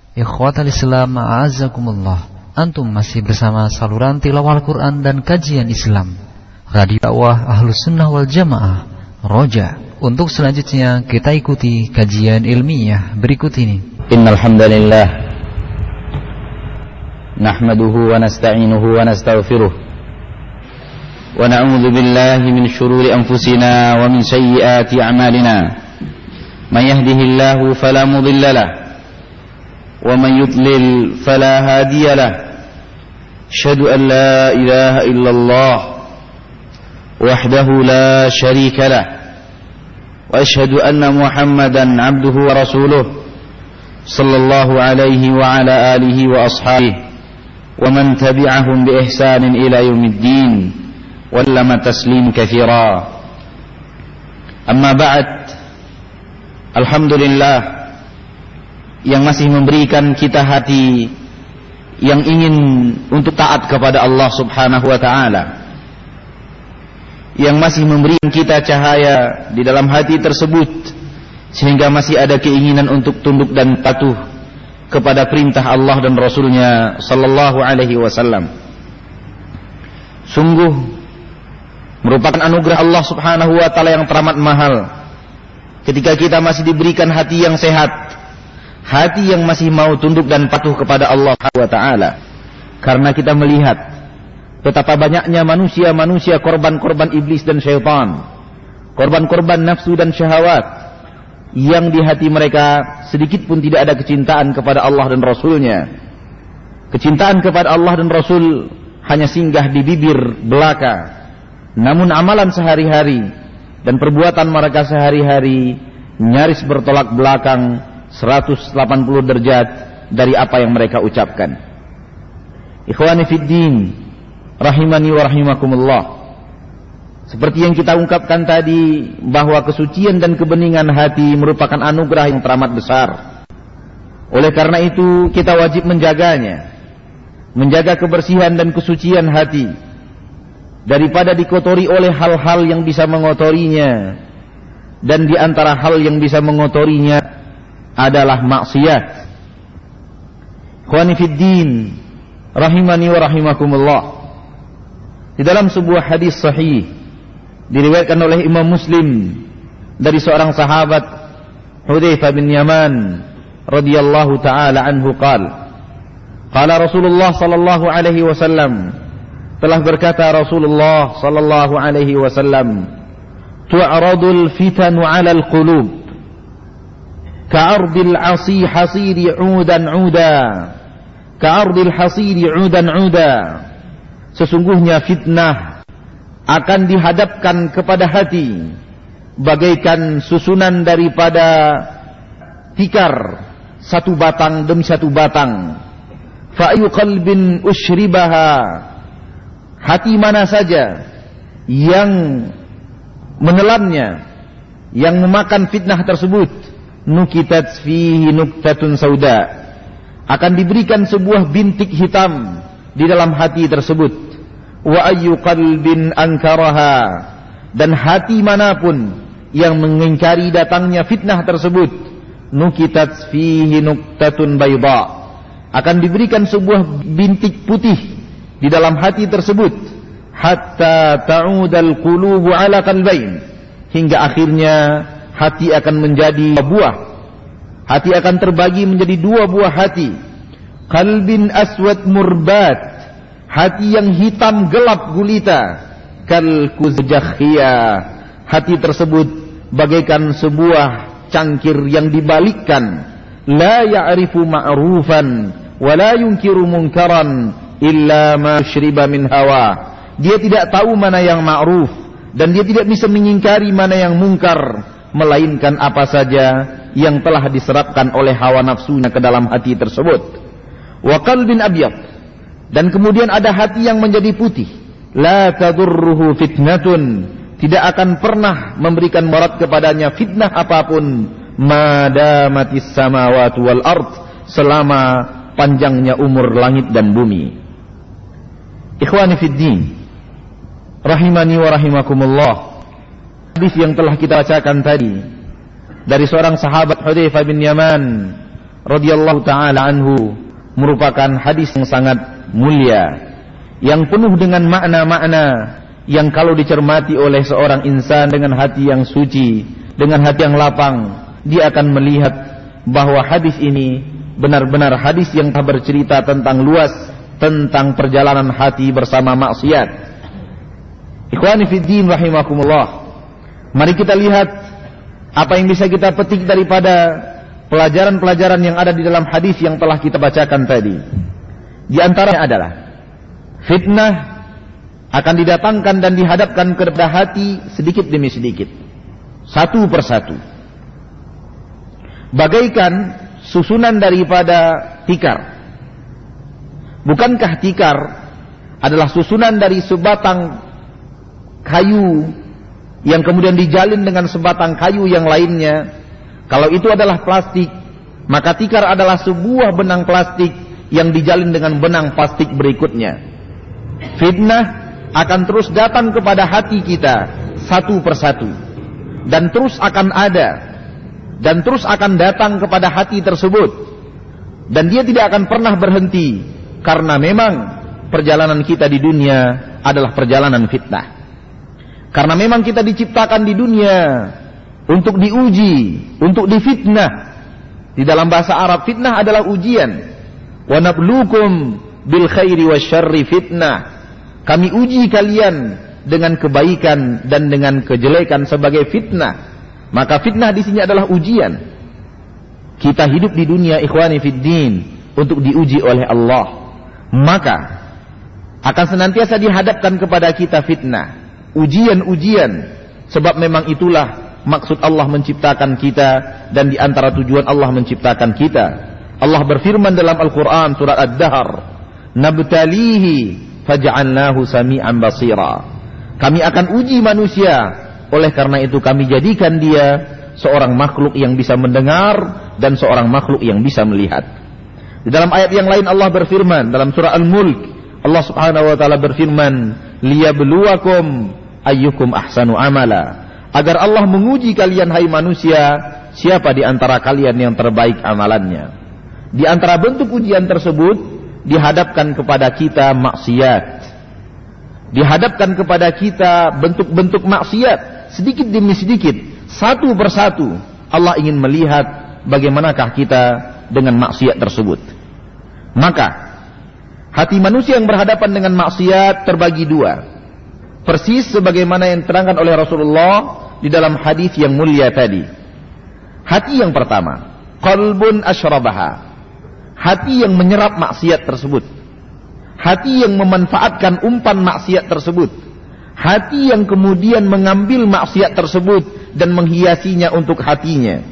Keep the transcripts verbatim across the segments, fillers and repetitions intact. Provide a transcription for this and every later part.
Ikhwatal Islam, a'azzakumullah. Antum masih bersama saluran tilawah Al-Quran dan kajian Islam Radio Dakwah Ahlus Sunnah wal Jamaah Roja. Untuk selanjutnya kita ikuti kajian ilmiah berikut ini. Innal hamdalillah nahmaduhu wa nasta'inuhu wa nastaghfiruh wa na'udzu billahi min shururi anfusina wa min sayyiati a'malina. May yahdihillahu fala mudilla lahu wa man yudlil fala hadiya lahu. Asyhadu an la ilaha illallah wahdahu la syarika lahu wa asyhadu anna Muhammadan abduhu wa rasuluh sallallahu alaihi wa ala alihi wa ashabihi wa man tabi'ahum bi ihsanin ila yaumiddin wa lama taslim katsira. Amma ba'd. Alhamdulillah yang masih memberikan kita hati yang ingin untuk taat kepada Allah Subhanahu wa ta'ala, yang masih memberikan kita cahaya di dalam hati tersebut sehingga masih ada keinginan untuk tunduk dan patuh kepada perintah Allah dan Rasulnya sallallahu alaihi wasallam. Sungguh merupakan anugerah Allah Subhanahu wa ta'ala yang teramat mahal ketika kita masih diberikan hati yang sehat, hati yang masih mau tunduk dan patuh kepada Allah Subhanahu wa ta'ala. Karena kita melihat betapa banyaknya manusia-manusia korban-korban iblis dan syaitan, korban-korban nafsu dan syahwat, yang di hati mereka sedikit pun tidak ada kecintaan kepada Allah dan Rasulnya. Kecintaan kepada Allah dan Rasul hanya singgah di bibir belaka, namun amalan sehari-hari dan perbuatan mereka sehari-hari nyaris bertolak belakang seratus delapan puluh derajat dari apa yang mereka ucapkan. Ikhwani fid din, rahimani wa rahimakumullah. Seperti yang kita ungkapkan tadi, bahwa kesucian dan kebeningan hati merupakan anugerah yang teramat besar. Oleh karena itu kita wajib menjaganya, menjaga kebersihan dan kesucian hati daripada dikotori oleh hal-hal yang bisa mengotorinya. Dan di antara hal yang bisa mengotorinya adalah maksiat. Ikhwani fid din, rahimani wa rahimakumullah. Di dalam sebuah hadis sahih diriwayatkan oleh Imam Muslim dari seorang sahabat Hudzaifah bin Yaman radhiyallahu taala anhu qala qala Rasulullah sallallahu alaihi wasallam, telah berkata Rasulullah sallallahu alaihi wasallam, tu'radul fitanu 'alal qulub ka'ardil 'asi hasiri 'udan 'uda ka'ardil hasiri 'udan 'uda. Sesungguhnya fitnah akan dihadapkan kepada hati bagaikan susunan daripada tikar, satu batang demi satu batang. Fa ayu qalbin ushribaha, hati mana saja yang menelannya, yang memakan fitnah tersebut, nukitat fihi nuktatun sauda, akan diberikan sebuah bintik hitam di dalam hati tersebut. Wa ayyu qalbin ankaraha, dan hati manapun yang mengingkari datangnya fitnah tersebut, nukitat fihi nuktatun bayda, akan diberikan sebuah bintik putih di dalam hati tersebut, hatta ta'udal qulubu ala qalbain, hingga akhirnya hati akan menjadi buah, hati akan terbagi menjadi dua buah hati. Qalbin aswad murbat, hati yang hitam gelap gulita, kal kuzjakhiyah, hati tersebut bagaikan sebuah cangkir yang dibalikkan, la ya'rifu ma'rufan wa la yunkiru munkaran illa ma syriba min hawa. Dia tidak tahu mana yang ma'ruf dan dia tidak bisa mengingkari mana yang mungkar, melainkan apa saja yang telah diserapkan oleh hawa nafsunya ke dalam hati tersebut. Wa qalbin abyad, dan kemudian ada hati yang menjadi putih, la tadurruhu fitnatun, tidak akan pernah memberikan mudarat kepadanya fitnah apapun, madamatis samawati wal ard, selama panjangnya umur langit dan bumi. Ikhwani fid din, rahimani wa rahimakumullah. Hadis yang telah kita bacakan tadi dari seorang sahabat Hudzaifah bin Yaman radhiyallahu taala anhu merupakan hadis yang sangat mulia, yang penuh dengan makna-makna yang kalau dicermati oleh seorang insan dengan hati yang suci, dengan hati yang lapang, dia akan melihat bahwa hadis ini benar-benar hadis yang bercerita tentang luas tentang perjalanan hati bersama maksiat. Ikhwani fiddin rahimakumullah, mari kita lihat apa yang bisa kita petik daripada pelajaran-pelajaran yang ada di dalam hadis yang telah kita bacakan tadi. Di antaranya adalah fitnah akan didatangkan dan dihadapkan kepada hati sedikit demi sedikit, satu persatu, bagaikan susunan daripada tikar. Bukankah tikar adalah susunan dari sebatang kayu yang kemudian dijalin dengan sebatang kayu yang lainnya? Kalau itu adalah plastik, maka tikar adalah sebuah benang plastik yang dijalin dengan benang plastik berikutnya. Fitnah akan terus datang kepada hati kita satu persatu, dan terus akan ada, dan terus akan datang kepada hati tersebut, dan dia tidak akan pernah berhenti, karena memang perjalanan kita di dunia adalah perjalanan fitnah. Karena memang kita diciptakan di dunia untuk diuji, untuk difitnah. Di dalam bahasa Arab, fitnah adalah ujian. Wa nabluukum bil khairi wasyarri fitnah. Kami uji kalian dengan kebaikan dan dengan kejelekan sebagai fitnah. Maka fitnah di sini adalah ujian. Kita hidup di dunia, ikhwani fiddin, untuk diuji oleh Allah. Maka akan senantiasa dihadapkan kepada kita fitnah, ujian-ujian, sebab memang itulah maksud Allah menciptakan kita, dan di antara tujuan Allah menciptakan kita. Allah berfirman dalam Al-Quran surat Ad-Dahr, nabtalihi faj'alnahu sami'an basira. Kami akan uji manusia, oleh karena itu kami jadikan dia seorang makhluk yang bisa mendengar dan seorang makhluk yang bisa melihat. Di dalam ayat yang lain Allah berfirman dalam surah Al-Mulk, Allah Subhanahu wa taala berfirman, liyabluwakum ayyukum ahsanu amala. Agar Allah menguji kalian hai manusia, siapa di antara kalian yang terbaik amalannya. Di antara bentuk ujian tersebut dihadapkan kepada kita maksiat. Dihadapkan kepada kita bentuk-bentuk maksiat sedikit demi sedikit, satu persatu. Allah ingin melihat bagaimanakah kita dengan maksiat tersebut. Maka hati manusia yang berhadapan dengan maksiat terbagi dua, persis sebagaimana yang diterangkan oleh Rasulullah di dalam hadis yang mulia tadi. Hati yang pertama, qalbun asyrabaha, hati yang menyerap maksiat tersebut, hati yang memanfaatkan umpan maksiat tersebut, hati yang kemudian mengambil maksiat tersebut dan menghiasinya untuk hatinya.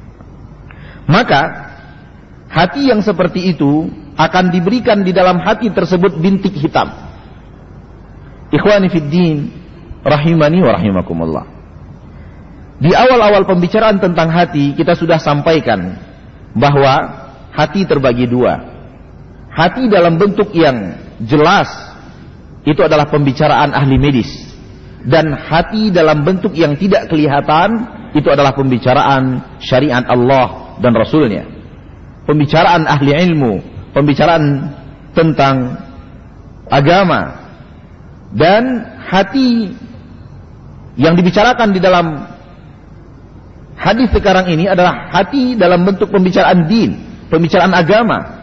Maka hati yang seperti itu akan diberikan di dalam hati tersebut bintik hitam. Ikhwani fiddin rahimani wa rahimakumullah. Di awal-awal pembicaraan tentang hati kita sudah sampaikan bahwa hati terbagi dua. Hati dalam bentuk yang jelas itu adalah pembicaraan ahli medis, dan hati dalam bentuk yang tidak kelihatan itu adalah pembicaraan syariat Allah dan Rasulnya, pembicaraan ahli ilmu, pembicaraan tentang agama. Dan hati yang dibicarakan di dalam hadis sekarang ini adalah hati dalam bentuk pembicaraan din, pembicaraan agama.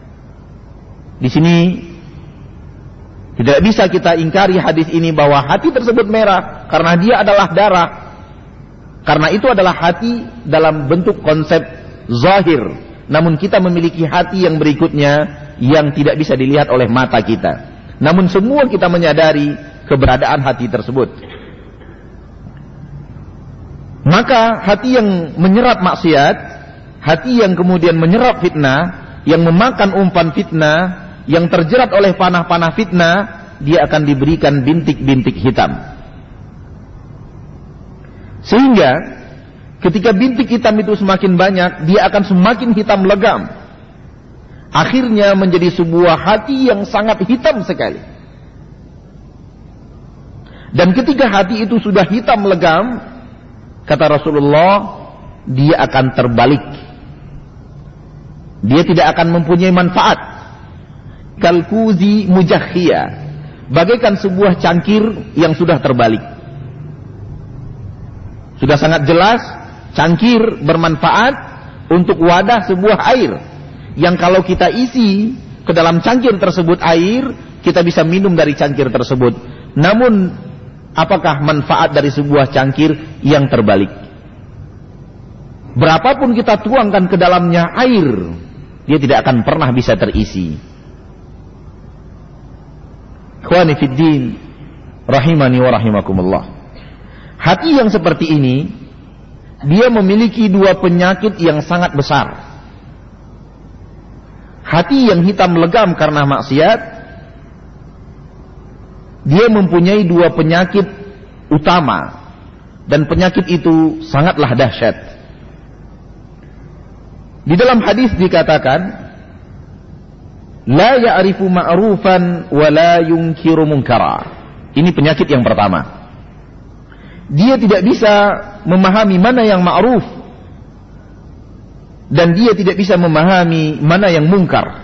Di sini tidak bisa kita ingkari hadis ini bahwa hati tersebut merah karena dia adalah darah. Karena itu adalah hati dalam bentuk konsep zahir. Namun kita memiliki hati yang berikutnya yang tidak bisa dilihat oleh mata kita. Namun semua kita menyadari keberadaan hati tersebut. Maka hati yang menyerap maksiat, hati yang kemudian menyerap fitnah, yang memakan umpan fitnah, yang terjerat oleh panah-panah fitnah, dia akan diberikan bintik-bintik hitam. Sehingga ketika bintik hitam itu semakin banyak, dia akan semakin hitam legam. Akhirnya menjadi sebuah hati yang sangat hitam sekali. Dan ketika hati itu sudah hitam legam, kata Rasulullah, dia akan terbalik. Dia tidak akan mempunyai manfaat. Kalkuzi mujakhia, bagaikan sebuah cangkir yang sudah terbalik. Sudah sangat jelas, cangkir bermanfaat untuk wadah sebuah air, yang kalau kita isi ke dalam cangkir tersebut air, kita bisa minum dari cangkir tersebut. Namun, apakah manfaat dari sebuah cangkir yang terbalik? Berapapun kita tuangkan ke dalamnya air, dia tidak akan pernah bisa terisi. Ikhwani fid din, rahimani wa rahimakumullah. Hati yang seperti ini, dia memiliki dua penyakit yang sangat besar. Hati yang hitam legam karena maksiat, dia mempunyai dua penyakit utama, dan penyakit itu sangatlah dahsyat. Di dalam hadis dikatakan, la ya'rifu ma'rufan wa la yunkiru munkara. Ini penyakit yang pertama. Dia tidak bisa memahami mana yang ma'ruf, dan dia tidak bisa memahami mana yang mungkar.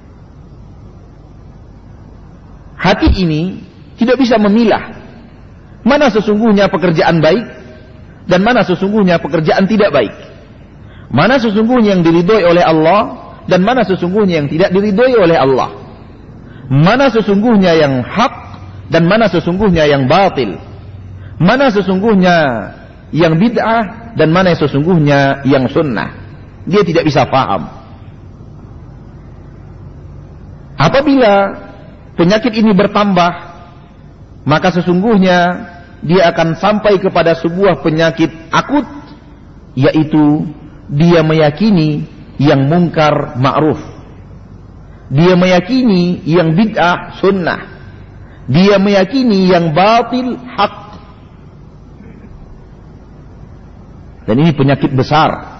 Hati ini tidak bisa memilah mana sesungguhnya pekerjaan baik dan mana sesungguhnya pekerjaan tidak baik. Mana sesungguhnya yang diridhoi oleh Allah dan mana sesungguhnya yang tidak diridhoi oleh Allah. Mana sesungguhnya yang hak dan mana sesungguhnya yang batil. Mana sesungguhnya yang bid'ah dan mana yang sesungguhnya yang sunnah. Dia tidak bisa paham. Apabila penyakit ini bertambah, maka sesungguhnya dia akan sampai kepada sebuah penyakit akut, yaitu dia meyakini yang mungkar ma'ruf, dia meyakini yang bid'ah sunnah, dia meyakini yang batil hak. Dan ini penyakit besar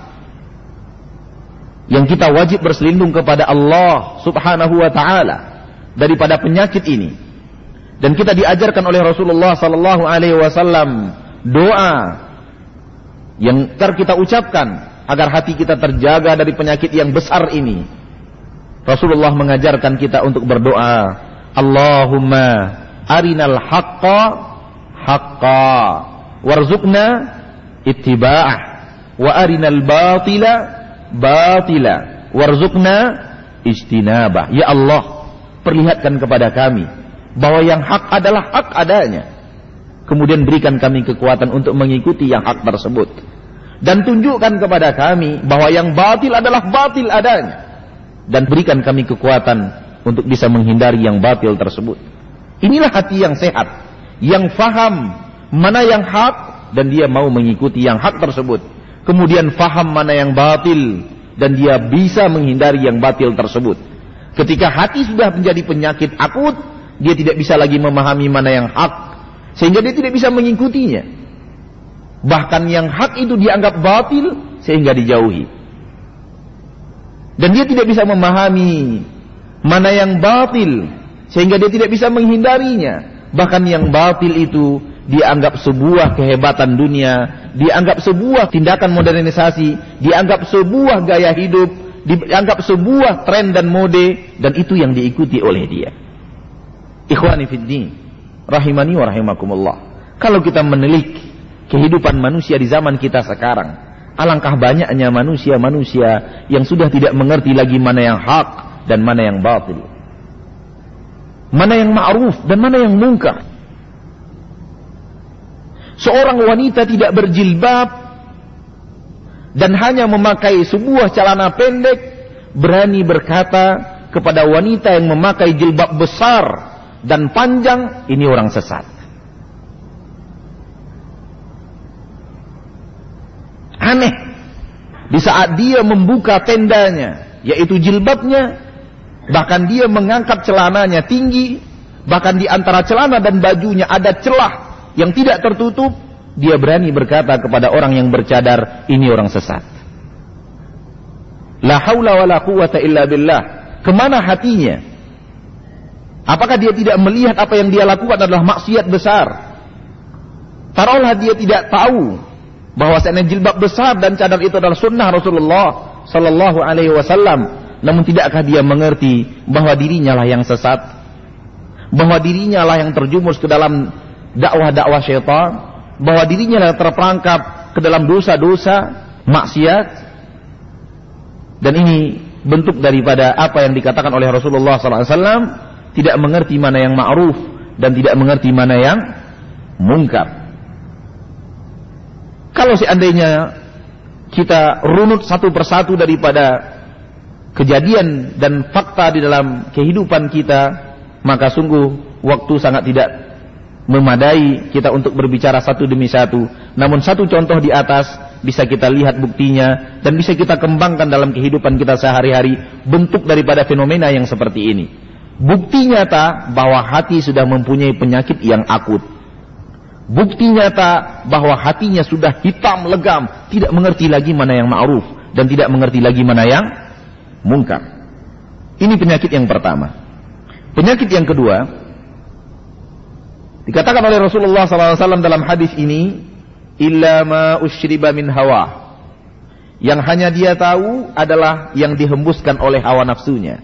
yang kita wajib berselindung kepada Allah subhanahu wa ta'ala daripada penyakit ini. Dan kita diajarkan oleh Rasulullah sallallahu alaihi wasallam doa yang ntar kita ucapkan agar hati kita terjaga dari penyakit yang besar ini. Rasulullah mengajarkan kita untuk berdoa, Allahumma arinal haqqa haqqa warzuqna ittiba'ah wa arinal batila batila warzuqna ijtinabah. Ya Allah, perlihatkan kepada kami bahwa yang hak adalah hak adanya, kemudian berikan kami kekuatan untuk mengikuti yang hak tersebut, dan tunjukkan kepada kami bahwa yang batil adalah batil adanya, dan berikan kami kekuatan untuk bisa menghindari yang batil tersebut. Inilah hati yang sehat, yang faham mana yang hak dan dia mau mengikuti yang hak tersebut, kemudian faham mana yang batil dan dia bisa menghindari yang batil tersebut. Ketika hati sudah menjadi penyakit akut, dia tidak bisa lagi memahami mana yang hak, sehingga dia tidak bisa mengikutinya. Bahkan yang hak itu dianggap batil sehingga dijauhi. Dan dia tidak bisa memahami mana yang batil sehingga dia tidak bisa menghindarinya. Bahkan yang batil itu dianggap sebuah kehebatan dunia, dianggap sebuah tindakan modernisasi, dianggap sebuah gaya hidup, dianggap sebuah tren dan mode, dan itu yang diikuti oleh dia. Ikhwani fid din, rahimani wa rahimakumullah. Kalau kita menilik kehidupan manusia di zaman kita sekarang, alangkah banyaknya manusia-manusia yang sudah tidak mengerti lagi mana yang hak dan mana yang batil, mana yang ma'ruf dan mana yang mungkar. Seorang wanita tidak berjilbab dan hanya memakai sebuah celana pendek berani berkata kepada wanita yang memakai jilbab besar dan panjang, ini orang sesat. Aneh. Di saat dia membuka tendanya, yaitu jilbabnya, bahkan dia mengangkat celananya tinggi, bahkan di antara celana dan bajunya ada celah yang tidak tertutup, dia berani berkata kepada orang yang bercadar, ini orang sesat. La haula wa la quwwata illa billah. Kemana hatinya? Apakah dia tidak melihat apa yang dia lakukan adalah maksiat besar? Taruhlah dia tidak tahu bahwa jilbab besar dan cadar itu adalah sunnah Rasulullah sallallahu alaihi wasallam, namun tidakkah dia mengerti bahwa dirinya lah yang sesat, bahwa dirinya lah yang terjumus ke dalam dakwah-dakwah syaitan, bahwa dirinya lah terperangkap ke dalam dosa-dosa maksiat. Dan ini bentuk daripada apa yang dikatakan oleh Rasulullah sallallahu alaihi wasallam, tidak mengerti mana yang ma'ruf dan tidak mengerti mana yang mungkar. Kalau seandainya kita runut satu persatu daripada kejadian dan fakta di dalam kehidupan kita, maka sungguh waktu sangat tidak memadai kita untuk berbicara satu demi satu. Namun satu contoh di atas bisa kita lihat buktinya dan bisa kita kembangkan dalam kehidupan kita sehari-hari, bentuk daripada fenomena yang seperti ini. Bukti nyata bahwa hati sudah mempunyai penyakit yang akut. Bukti nyata bahwa hatinya sudah hitam legam, tidak mengerti lagi mana yang ma'ruf dan tidak mengerti lagi mana yang mungkar. Ini penyakit yang pertama. Penyakit yang kedua, dikatakan oleh Rasulullah sallallahu alaihi wasallam dalam hadis ini, illa ma usyriba min hawa. Yang hanya dia tahu adalah yang dihembuskan oleh hawa nafsunya.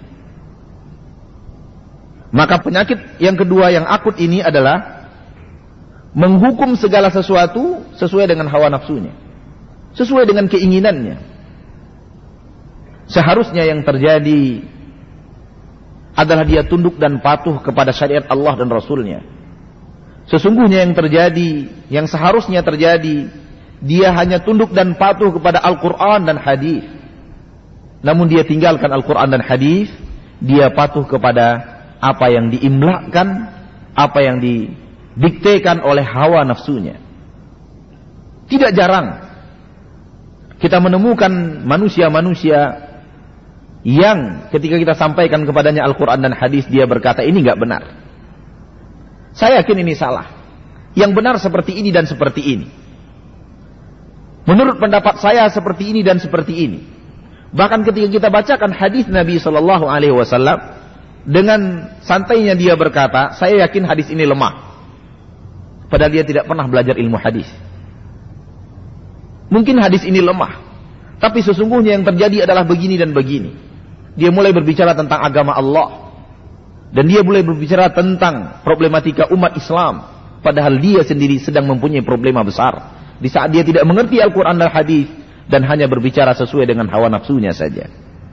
Maka penyakit yang kedua yang akut ini adalah menghukum segala sesuatu sesuai dengan hawa nafsunya, sesuai dengan keinginannya. Seharusnya yang terjadi adalah dia tunduk dan patuh kepada syariat Allah dan Rasulnya. Sesungguhnya yang terjadi, yang seharusnya terjadi, dia hanya tunduk dan patuh kepada Al-Quran dan hadis. Namun dia tinggalkan Al-Quran dan hadis, dia patuh kepada apa yang diimlakkan, apa yang didiktekan oleh hawa nafsunya. Tidak jarang kita menemukan manusia-manusia yang ketika kita sampaikan kepadanya Al-Quran dan hadis, dia berkata ini gak benar, saya yakin ini salah, yang benar seperti ini dan seperti ini, menurut pendapat saya seperti ini dan seperti ini. Bahkan ketika kita bacakan hadis Nabi Shallallahu Alaihi Wasallam, dengan santainya dia berkata, saya yakin hadis ini lemah, padahal dia tidak pernah belajar ilmu hadis. Mungkin hadis ini lemah, tapi sesungguhnya yang terjadi adalah begini dan begini. Dia mulai berbicara tentang agama Allah, dan dia mulai berbicara tentang problematika umat Islam, padahal dia sendiri sedang mempunyai problema besar di saat dia tidak mengerti Al-Quran dan hadis dan hanya berbicara sesuai dengan hawa nafsunya saja.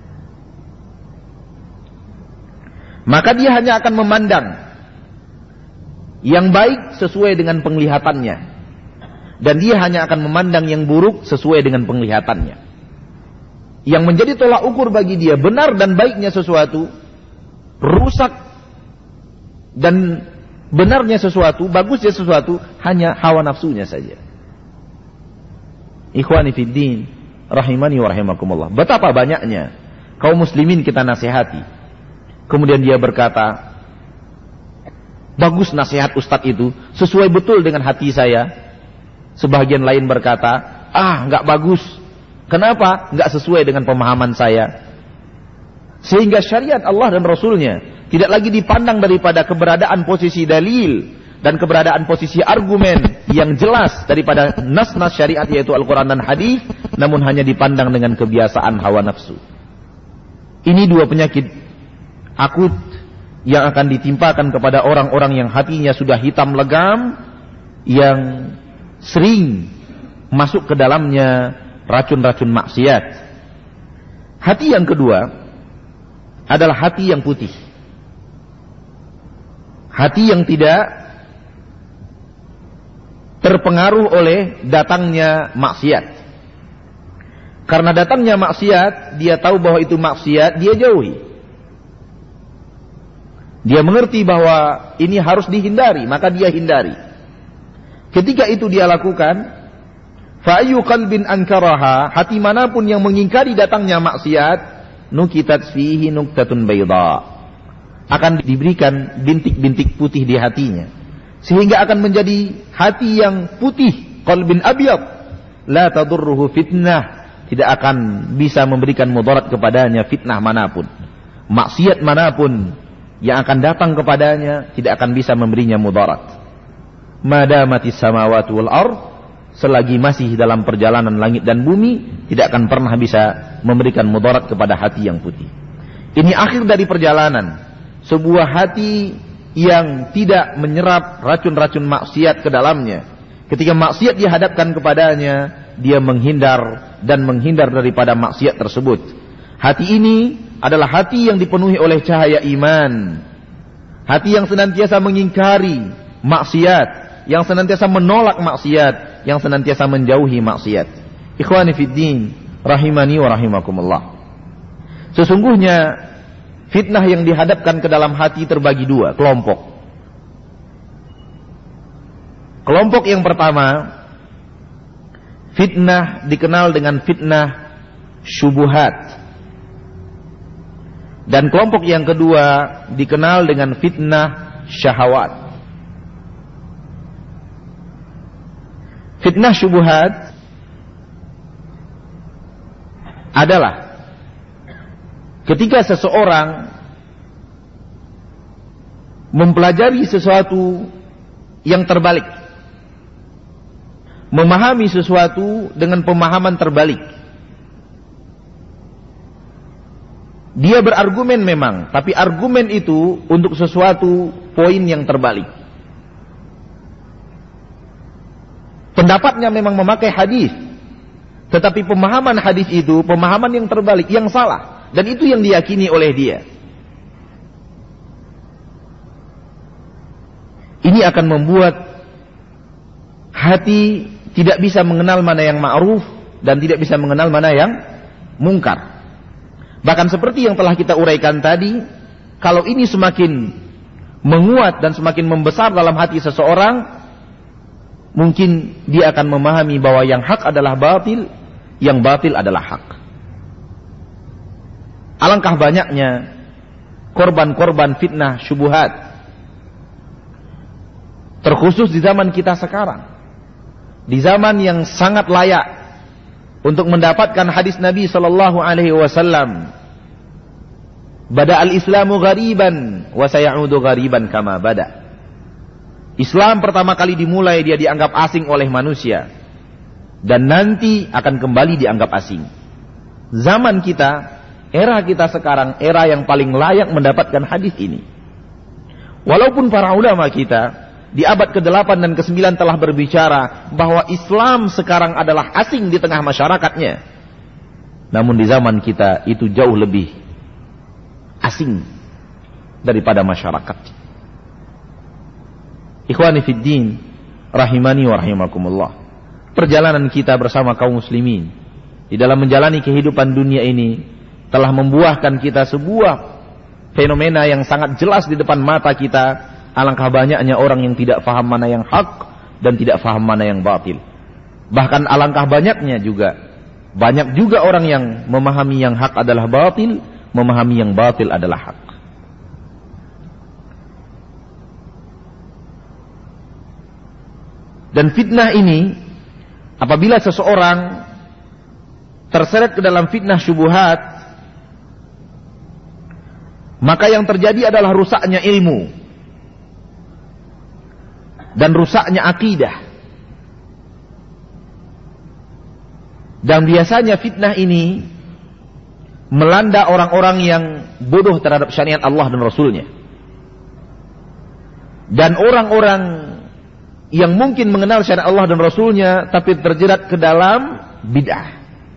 Maka dia hanya akan memandang yang baik sesuai dengan penglihatannya, dan dia hanya akan memandang yang buruk sesuai dengan penglihatannya. Yang menjadi tolak ukur bagi dia benar dan baiknya sesuatu, rusak dan benarnya sesuatu, bagusnya sesuatu, hanya hawa nafsunya saja. Ikhwani fiddin, rahimani wa rahimakumullah. Betapa banyaknya kaum muslimin kita nasihati, kemudian dia berkata, bagus nasihat ustadz itu, sesuai betul dengan hati saya. Sebagian lain berkata, ah nggak bagus. Kenapa? Nggak sesuai dengan pemahaman saya. Sehingga syariat Allah dan Rasulnya tidak lagi dipandang daripada keberadaan posisi dalil dan keberadaan posisi argumen yang jelas daripada nas-nas syariat yaitu Al-Quran dan hadis, namun hanya dipandang dengan kebiasaan hawa nafsu. Ini dua penyakit akut yang akan ditimpakan kepada orang-orang yang hatinya sudah hitam legam, yang sering masuk ke dalamnya racun-racun maksiat. Hati yang kedua adalah hati yang putih, hati yang tidak terpengaruh oleh datangnya maksiat. Karena datangnya maksiat, dia tahu bahwa itu maksiat, dia jauhi. Dia mengerti bahwa ini harus dihindari, maka dia hindari. Ketika itu dia lakukan, fa ayyu qalbin ankaraha, hati manapun yang mengingkari datangnya maksiat, nukitat fihi nuktatun bayda, akan diberikan bintik-bintik putih di hatinya, sehingga akan menjadi hati yang putih, qalbin abyad, la tadurruhu fitnah, tidak akan bisa memberikan mudarat kepadanya fitnah manapun, maksiat manapun yang akan datang kepadanya tidak akan bisa memberinya mudarat. Madamatis samawati wal ard, selagi masih dalam perjalanan langit dan bumi, tidak akan pernah bisa memberikan mudarat kepada hati yang putih. Ini akhir dari perjalanan. Sebuah hati yang tidak menyerap racun-racun maksiat ke dalamnya. Ketika maksiat dihadapkan kepadanya, dia menghindar dan menghindar daripada maksiat tersebut. Hati ini adalah hati yang dipenuhi oleh cahaya iman. Hati yang senantiasa mengingkari maksiat, yang senantiasa menolak maksiat, yang senantiasa menjauhi maksiat. Ikhwani fiddin, rahimani wa rahimakumullah. Sesungguhnya fitnah yang dihadapkan ke dalam hati terbagi dua kelompok. Kelompok yang pertama, fitnah dikenal dengan fitnah syubuhat. Dan kelompok yang kedua dikenal dengan fitnah syahwat. Fitnah syubuhat adalah ketika seseorang mempelajari sesuatu yang terbalik, memahami sesuatu dengan pemahaman terbalik. Dia berargumen memang, tapi argumen itu untuk sesuatu poin yang terbalik. Pendapatnya memang memakai hadis, tetapi pemahaman hadis itu pemahaman yang terbalik, yang salah, dan itu yang diyakini oleh dia. Ini akan membuat hati tidak bisa mengenal mana yang ma'ruf dan tidak bisa mengenal mana yang mungkar. Bahkan seperti yang telah kita uraikan tadi, kalau ini semakin menguat dan semakin membesar dalam hati seseorang, mungkin dia akan memahami bahwa yang hak adalah batil, yang batil adalah hak. Alangkah banyaknya korban-korban fitnah syubuhat, terkhusus di zaman kita sekarang, di zaman yang sangat layak untuk mendapatkan hadis Nabi sallallahu alaihi wasallam, bada al-islamu ghariban wa sayaudu ghariban kama bada. Islam pertama kali dimulai dia dianggap asing oleh manusia, dan nanti akan kembali dianggap asing. Zaman kita, era kita sekarang, era yang paling layak mendapatkan hadis ini. Walaupun para ulama kita di abad kedelapan dan kesembilan telah berbicara bahwa Islam sekarang adalah asing di tengah masyarakatnya, namun di zaman kita itu jauh lebih asing daripada masyarakat. Ikhwani fiddin, rahimani wa rahimakumullah. Perjalanan kita bersama kaum muslimin di dalam menjalani kehidupan dunia ini telah membuahkan kita sebuah fenomena yang sangat jelas di depan mata kita. Alangkah banyaknya orang yang tidak faham mana yang hak dan tidak faham mana yang batil. Bahkan alangkah banyaknya juga, banyak juga orang yang memahami yang hak adalah batil, memahami yang batil adalah hak. Dan fitnah ini, apabila seseorang terseret ke dalam fitnah syubuhat, maka yang terjadi adalah rusaknya ilmu dan rusaknya akidah. Dan biasanya fitnah ini melanda orang-orang yang bodoh terhadap syariat Allah dan Rasulnya, dan orang-orang yang mungkin mengenal syariat Allah dan Rasulnya tapi terjerat ke dalam bid'ah,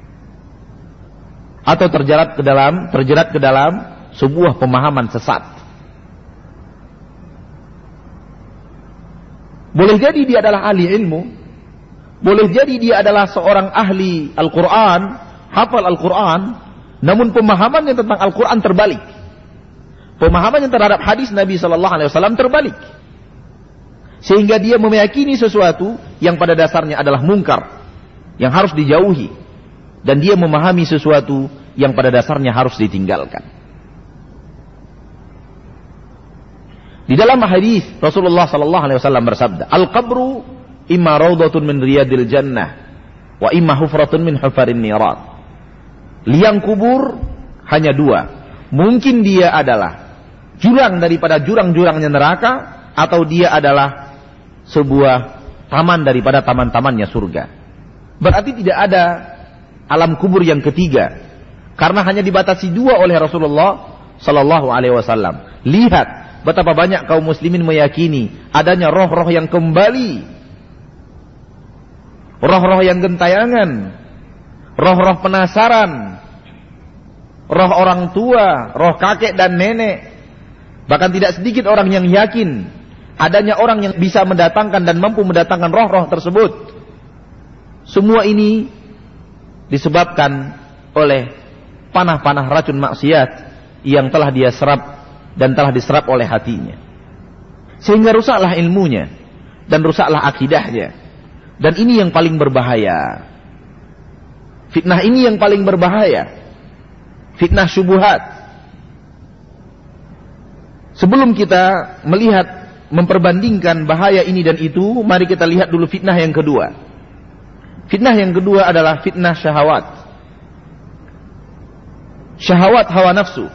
atau terjerat ke dalam terjerat ke dalam sebuah pemahaman sesat. Boleh jadi dia adalah ahli ilmu, boleh jadi dia adalah seorang ahli Al-Quran, hafal Al-Quran, namun pemahamannya tentang Al-Quran terbalik. Pemahamannya terhadap hadis Nabi Sallallahu Alaihi Wasallam terbalik, sehingga dia meyakini sesuatu yang pada dasarnya adalah mungkar, yang harus dijauhi, dan dia memahami sesuatu yang pada dasarnya harus ditinggalkan. Di dalam hadis Rasulullah sallallahu alaihi wasallam bersabda, "Al-qabru imma raudhatun min riyadil jannah wa imma hufratun min hufarin niran." Liang kubur hanya dua. Mungkin dia adalah jurang daripada jurang-jurangnya neraka, atau dia adalah sebuah taman daripada taman-tamannya surga. Berarti tidak ada alam kubur yang ketiga, karena hanya dibatasi dua oleh Rasulullah Sallallahu Alaihi Wasallam. Lihat betapa banyak kaum muslimin meyakini adanya roh-roh yang kembali, roh-roh yang gentayangan, roh-roh penasaran, roh orang tua, roh kakek dan nenek. Bahkan tidak sedikit orang yang yakin adanya orang yang bisa mendatangkan dan mampu mendatangkan roh-roh tersebut. Semua ini disebabkan oleh panah-panah racun maksiat yang telah dia serap dan telah diserap oleh hatinya. Sehingga rusaklah ilmunya dan rusaklah akidahnya. Dan ini yang paling berbahaya. Fitnah ini yang paling berbahaya. Fitnah syubhat. Sebelum kita melihat, memperbandingkan bahaya ini dan itu, mari kita lihat dulu fitnah yang kedua. Fitnah yang kedua adalah fitnah syahwat. Syahwat hawa nafsu.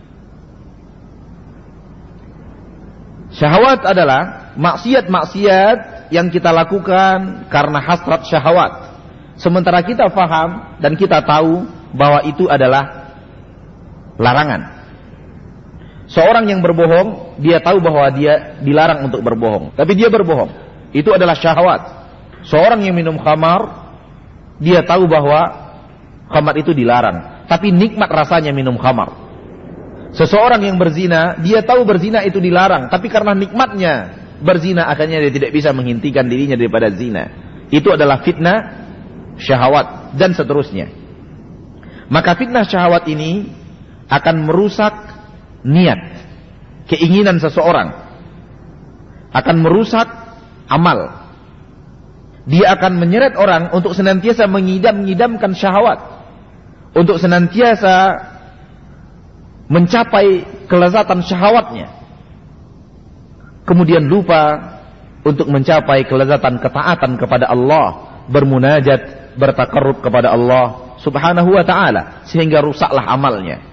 Syahwat adalah maksiat-maksiat yang kita lakukan karena hasrat syahwat. Sementara kita faham dan kita tahu bahwa itu adalah larangan. Seorang yang berbohong, dia tahu bahwa dia dilarang untuk berbohong, tapi dia berbohong. Itu adalah syahwat. Seorang yang minum khamar, dia tahu bahwa khamar itu dilarang, tapi nikmat rasanya minum khamar. Seseorang yang berzina, dia tahu berzina itu dilarang, tapi karena nikmatnya berzina, akhirnya dia tidak bisa menghentikan dirinya daripada zina. Itu adalah fitnah syahwat dan seterusnya. Maka fitnah syahwat ini akan merusak niat, keinginan seseorang, akan merusak amal. Dia akan menyeret orang untuk senantiasa mengidam-ngidamkan syahwat, untuk senantiasa mencapai kelezatan syahwatnya, kemudian lupa untuk mencapai kelezatan ketaatan kepada Allah, bermunajat, bertakarrub kepada Allah Subhanahu wa ta'ala, sehingga rusaklah amalnya.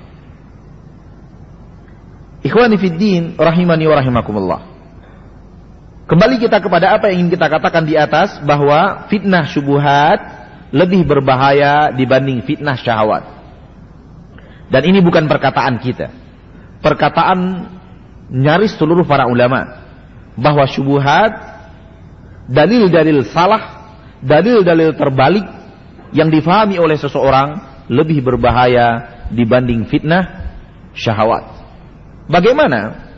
Ikhwani fid din, rahimani wa rahimakumullah. Kembali kita kepada apa yang ingin kita katakan di atas, bahwa fitnah syubhat lebih berbahaya dibanding fitnah syahwat. Dan ini bukan perkataan kita, perkataan nyaris seluruh para ulama, bahwa syubhat, dalil-dalil salah, dalil-dalil terbalik yang difahami oleh seseorang lebih berbahaya dibanding fitnah syahwat. Bagaimana?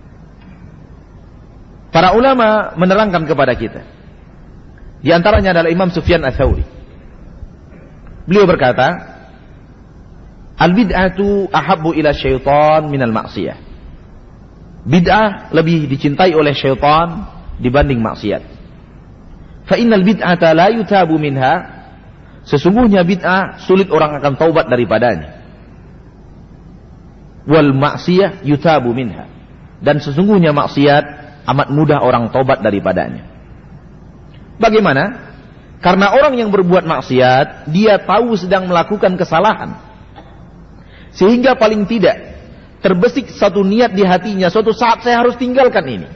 Para ulama menerangkan kepada kita. Di antaranya adalah Imam Sufyan Ats-Tsauri. Beliau berkata, al-bid'atu ahabbu ila syaitan minal maksiyah. Bid'ah lebih dicintai oleh syaitan dibanding maksiat. Fa innal bid'ata la yutabu minha. Sesungguhnya bid'ah sulit orang akan taubat daripadanya. Wal maksiyah yutabu minha. Dan sesungguhnya maksiat amat mudah orang taubat daripadanya. Bagaimana? Karena orang yang berbuat maksiat, dia tahu sedang melakukan kesalahan, sehingga paling tidak terbesik satu niat di hatinya, suatu saat saya harus tinggalkan ini.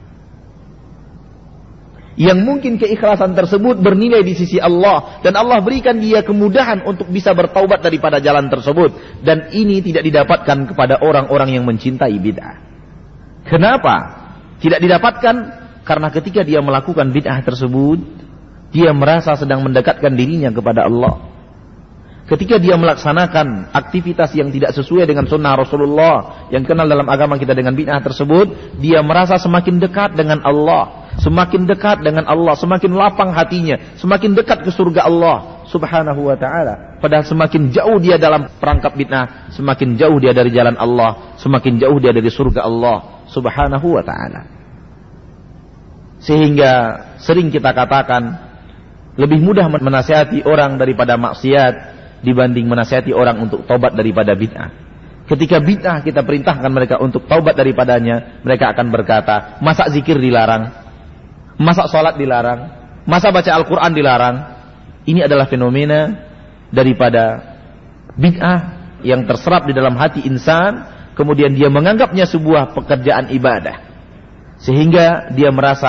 Yang mungkin keikhlasan tersebut bernilai di sisi Allah, dan Allah berikan dia kemudahan untuk bisa bertaubat daripada jalan tersebut. Dan ini tidak didapatkan kepada orang-orang yang mencintai bid'ah. Kenapa tidak didapatkan? Karena ketika dia melakukan bid'ah tersebut, dia merasa sedang mendekatkan dirinya kepada Allah. Ketika dia melaksanakan aktivitas yang tidak sesuai dengan sunnah Rasulullah yang kenal dalam agama kita dengan bid'ah tersebut, dia merasa semakin dekat dengan Allah, semakin dekat dengan Allah, semakin lapang hatinya, semakin dekat ke surga Allah Subhanahu wa ta'ala. Padahal semakin jauh dia dalam perangkap bid'ah, semakin jauh dia dari jalan Allah, semakin jauh dia dari surga Allah Subhanahu wa ta'ala. Sehingga sering kita katakan, lebih mudah menasihati orang daripada maksiat dibanding menasihati orang untuk taubat daripada bid'ah. Ketika bid'ah kita perintahkan mereka untuk taubat daripadanya, mereka akan berkata, masa zikir dilarang? Masa sholat dilarang? Masa baca Al-Quran dilarang? Ini adalah fenomena daripada bid'ah yang terserap di dalam hati insan, kemudian dia menganggapnya sebuah pekerjaan ibadah, sehingga dia merasa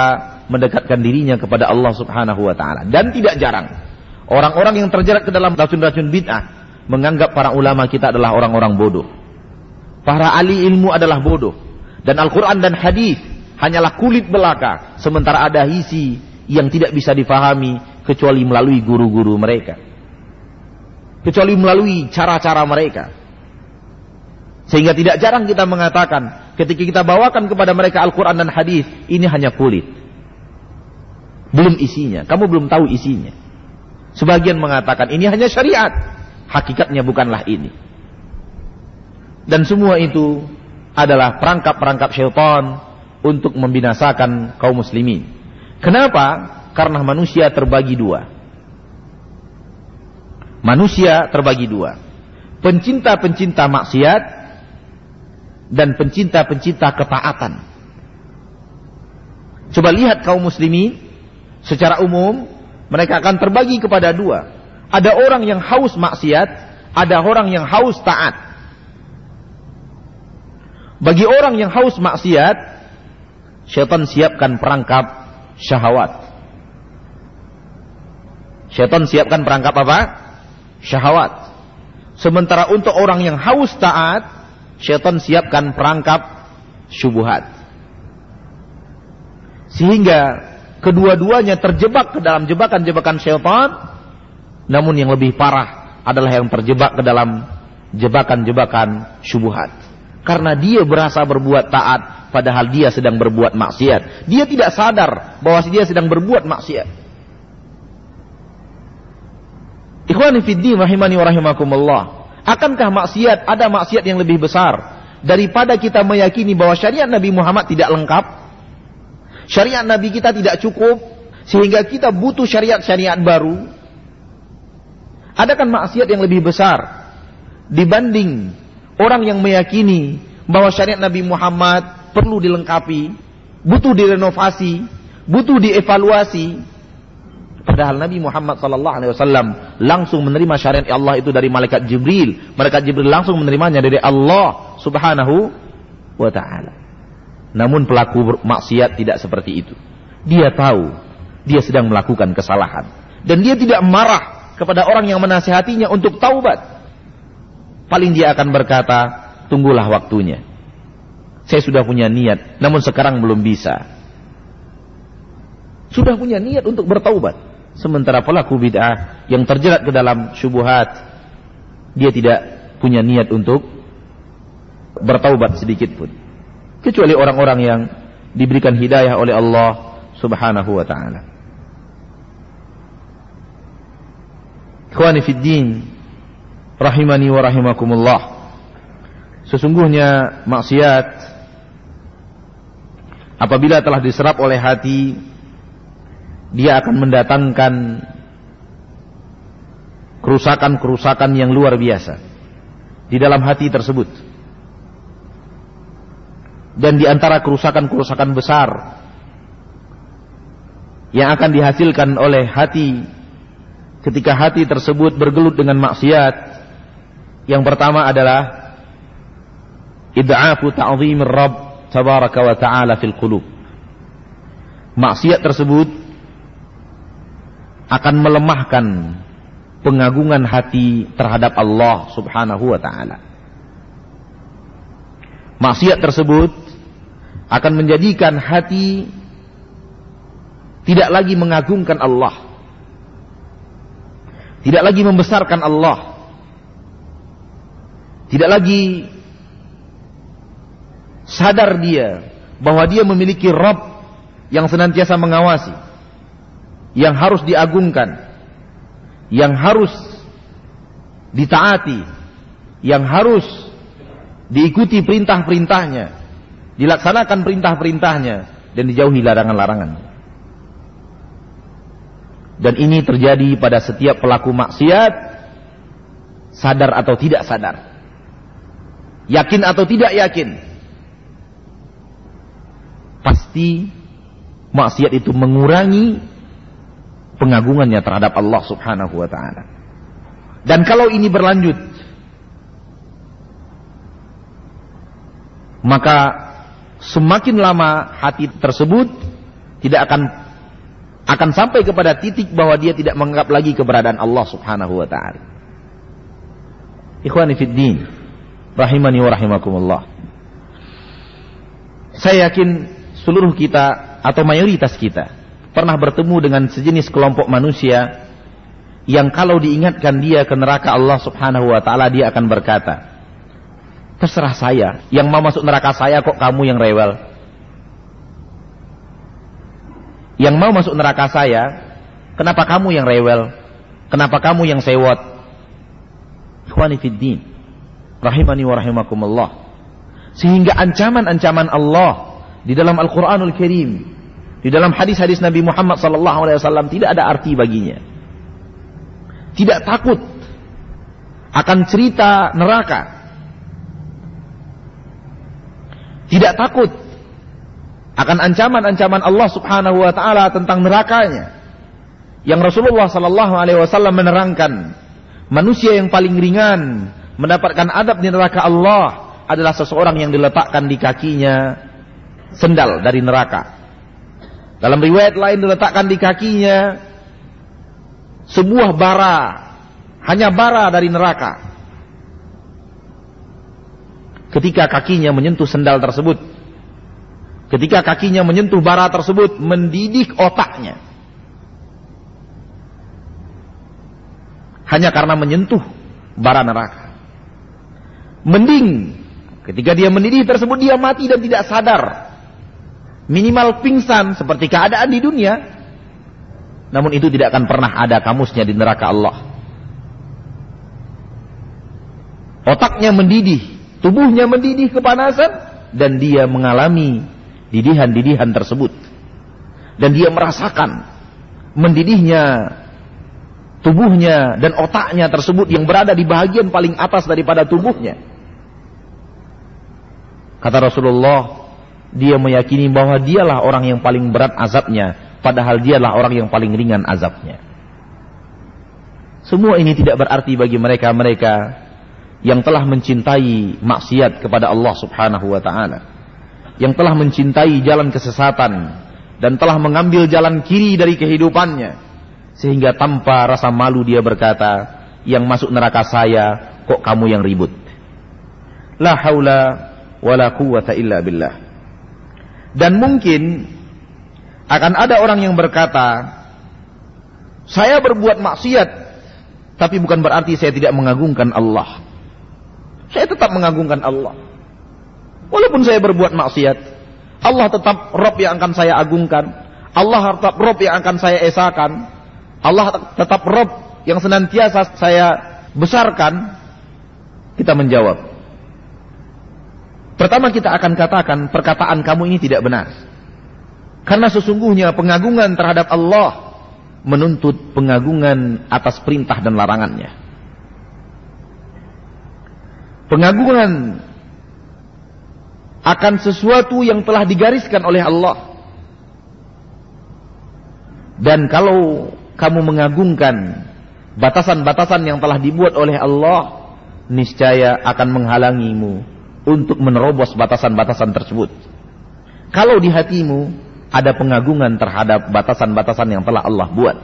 mendekatkan dirinya kepada Allah Subhanahu wa taala. Dan tidak jarang orang-orang yang terjerat ke dalam racun-racun bid'ah menganggap para ulama kita adalah orang-orang bodoh. Para ahli ilmu adalah bodoh. Dan Al-Quran dan hadis hanyalah kulit belaka, sementara ada isi yang tidak bisa difahami kecuali melalui guru-guru mereka, kecuali melalui cara-cara mereka. Sehingga tidak jarang kita mengatakan ketika kita bawakan kepada mereka Al-Quran dan hadis, ini hanya kulit, belum isinya, kamu belum tahu isinya. Sebagian mengatakan ini hanya syariat, hakikatnya bukanlah ini. Dan semua itu adalah perangkap-perangkap syaitan untuk membinasakan kaum muslimin. Kenapa? Karena manusia terbagi dua. Manusia terbagi dua. Pencinta-pencinta maksiat dan pencinta-pencinta ketaatan. Coba lihat kaum muslimin secara umum, mereka akan terbagi kepada dua. Ada orang yang haus maksiat, ada orang yang haus taat. Bagi orang yang haus maksiat, syaitan siapkan perangkap syahwat. Syaitan siapkan perangkap apa? Syahwat. Sementara untuk orang yang haus taat, syaitan siapkan perangkap syubhat. Sehingga kedua-duanya terjebak ke dalam jebakan-jebakan syaitan. Namun yang lebih parah adalah yang terjebak ke dalam jebakan-jebakan syubhat. Karena dia berasa berbuat taat, padahal dia sedang berbuat maksiat. Dia tidak sadar bahwa dia sedang berbuat maksiat. Ikhwani fiddin rahimani wa rahimakumullah. Akankah maksiat, ada maksiat yang lebih besar daripada kita meyakini bahwa syariat Nabi Muhammad tidak lengkap? Syariat Nabi kita tidak cukup, sehingga kita butuh syariat-syariat baru? Adakah maksiat yang lebih besar dibanding orang yang meyakini bahwa syariat Nabi Muhammad perlu dilengkapi, butuh direnovasi, butuh dievaluasi? Padahal Nabi Muhammad sallallahu alaihi wasallam langsung menerima syariat Allah itu dari malaikat Jibril. Malaikat Jibril langsung menerimanya dari Allah Subhanahu wa taala. Namun pelaku maksiat tidak seperti itu. Dia tahu dia sedang melakukan kesalahan dan dia tidak marah kepada orang yang menasihatinya untuk taubat. Paling dia akan berkata, tunggulah waktunya. Saya sudah punya niat, namun sekarang belum bisa. Sudah punya niat untuk bertaubat. Sementara pelaku bid'ah yang terjerat ke dalam syubhat, dia tidak punya niat untuk bertaubat sedikit pun. Kecuali orang-orang yang diberikan hidayah oleh Allah Subhanahu wa ta'ala. Ikhwani fiddin rahimani wa rahimakumullah. Sesungguhnya maksiat apabila telah diserap oleh hati, dia akan mendatangkan kerusakan-kerusakan yang luar biasa di dalam hati tersebut. Dan di antara kerusakan-kerusakan besar yang akan dihasilkan oleh hati ketika hati tersebut bergelut dengan maksiat, yang pertama adalah id'afu ta'zimir Rabb tabaraka wa ta'ala fil qulub. Maksiat tersebut akan melemahkan pengagungan hati terhadap Allah Subhanahu wa ta'ala. Maksiat tersebut akan menjadikan hati tidak lagi mengagungkan Allah, tidak lagi membesarkan Allah, tidak lagi sadar dia bahwa dia memiliki Rabb yang senantiasa mengawasi, yang harus diagungkan, yang harus ditaati, yang harus diikuti perintah-perintahnya, dilaksanakan perintah-perintahnya, dan dijauhi larangan-larangannya. Dan ini terjadi pada setiap pelaku maksiat, sadar atau tidak sadar, yakin atau tidak yakin. Pasti maksiat itu mengurangi pengagungannya terhadap Allah Subhanahu wa ta'ala. Dan kalau ini berlanjut, maka semakin lama hati tersebut tidak akan akan sampai kepada titik bahwa dia tidak menganggap lagi keberadaan Allah Subhanahu wa taala. Ikhwani fid din, rahimani wa rahimakumullah. Saya yakin seluruh kita atau mayoritas kita pernah bertemu dengan sejenis kelompok manusia yang kalau diingatkan dia ke neraka Allah Subhanahu wa taala, dia akan berkata, terserah saya, yang mau masuk neraka saya kok kamu yang rewel. Yang mau masuk neraka saya, kenapa kamu yang rewel? Kenapa kamu yang sewot? Ikhwani fid din, rahimani wa rahimakumullah. Sehingga ancaman-ancaman Allah di dalam Al-Qur'anul Karim, di dalam hadis-hadis Nabi Muhammad sallallahu alaihi wasallam tidak ada arti baginya. Tidak takut akan cerita neraka. Tidak takut akan ancaman-ancaman Allah Subhanahu wa taala tentang nerakanya. Yang Rasulullah sallallahu alaihi wasallam menerangkan, manusia yang paling ringan mendapatkan adab di neraka Allah adalah seseorang yang diletakkan di kakinya sendal dari neraka. Dalam riwayat lain diletakkan di kakinya sebuah bara, hanya bara dari neraka. Ketika kakinya menyentuh sendal tersebut, ketika kakinya menyentuh bara tersebut, mendidih otaknya. Hanya karena menyentuh bara neraka. Mending ketika dia mendidih tersebut dia mati dan tidak sadar. Minimal pingsan seperti keadaan di dunia. Namun itu tidak akan pernah ada kamusnya di neraka Allah. Otaknya mendidih, tubuhnya mendidih kepanasan, dan dia mengalami didihan-didihan tersebut. Dan dia merasakan mendidihnya tubuhnya dan otaknya tersebut yang berada di bagian paling atas daripada tubuhnya. Kata Rasulullah, dia meyakini bahwa dialah orang yang paling berat azabnya, padahal dialah orang yang paling ringan azabnya. Semua ini tidak berarti bagi mereka-mereka yang telah mencintai maksiat kepada Allah Subhanahu wa taala, yang telah mencintai jalan kesesatan dan telah mengambil jalan kiri dari kehidupannya, sehingga tanpa rasa malu dia berkata, yang masuk neraka saya kok kamu yang ribut. La haula wala quwwata illa billah. Dan mungkin akan ada orang yang berkata, saya berbuat maksiat, tapi bukan berarti saya tidak mengagungkan Allah. Saya tetap mengagungkan Allah. Walaupun saya berbuat maksiat, Allah tetap Rabb yang akan saya agungkan. Allah tetap Rabb yang akan saya esakan. Allah tetap Rabb yang senantiasa saya besarkan. Kita menjawab, pertama kita akan katakan perkataan kamu ini tidak benar. Karena sesungguhnya pengagungan terhadap Allah menuntut pengagungan atas perintah dan larangannya. Pengagungan akan sesuatu yang telah digariskan oleh Allah. Dan kalau kamu mengagungkan batasan-batasan yang telah dibuat oleh Allah, niscaya akan menghalangimu untuk menerobos batasan-batasan tersebut. Kalau di hatimu ada pengagungan terhadap batasan-batasan yang telah Allah buat,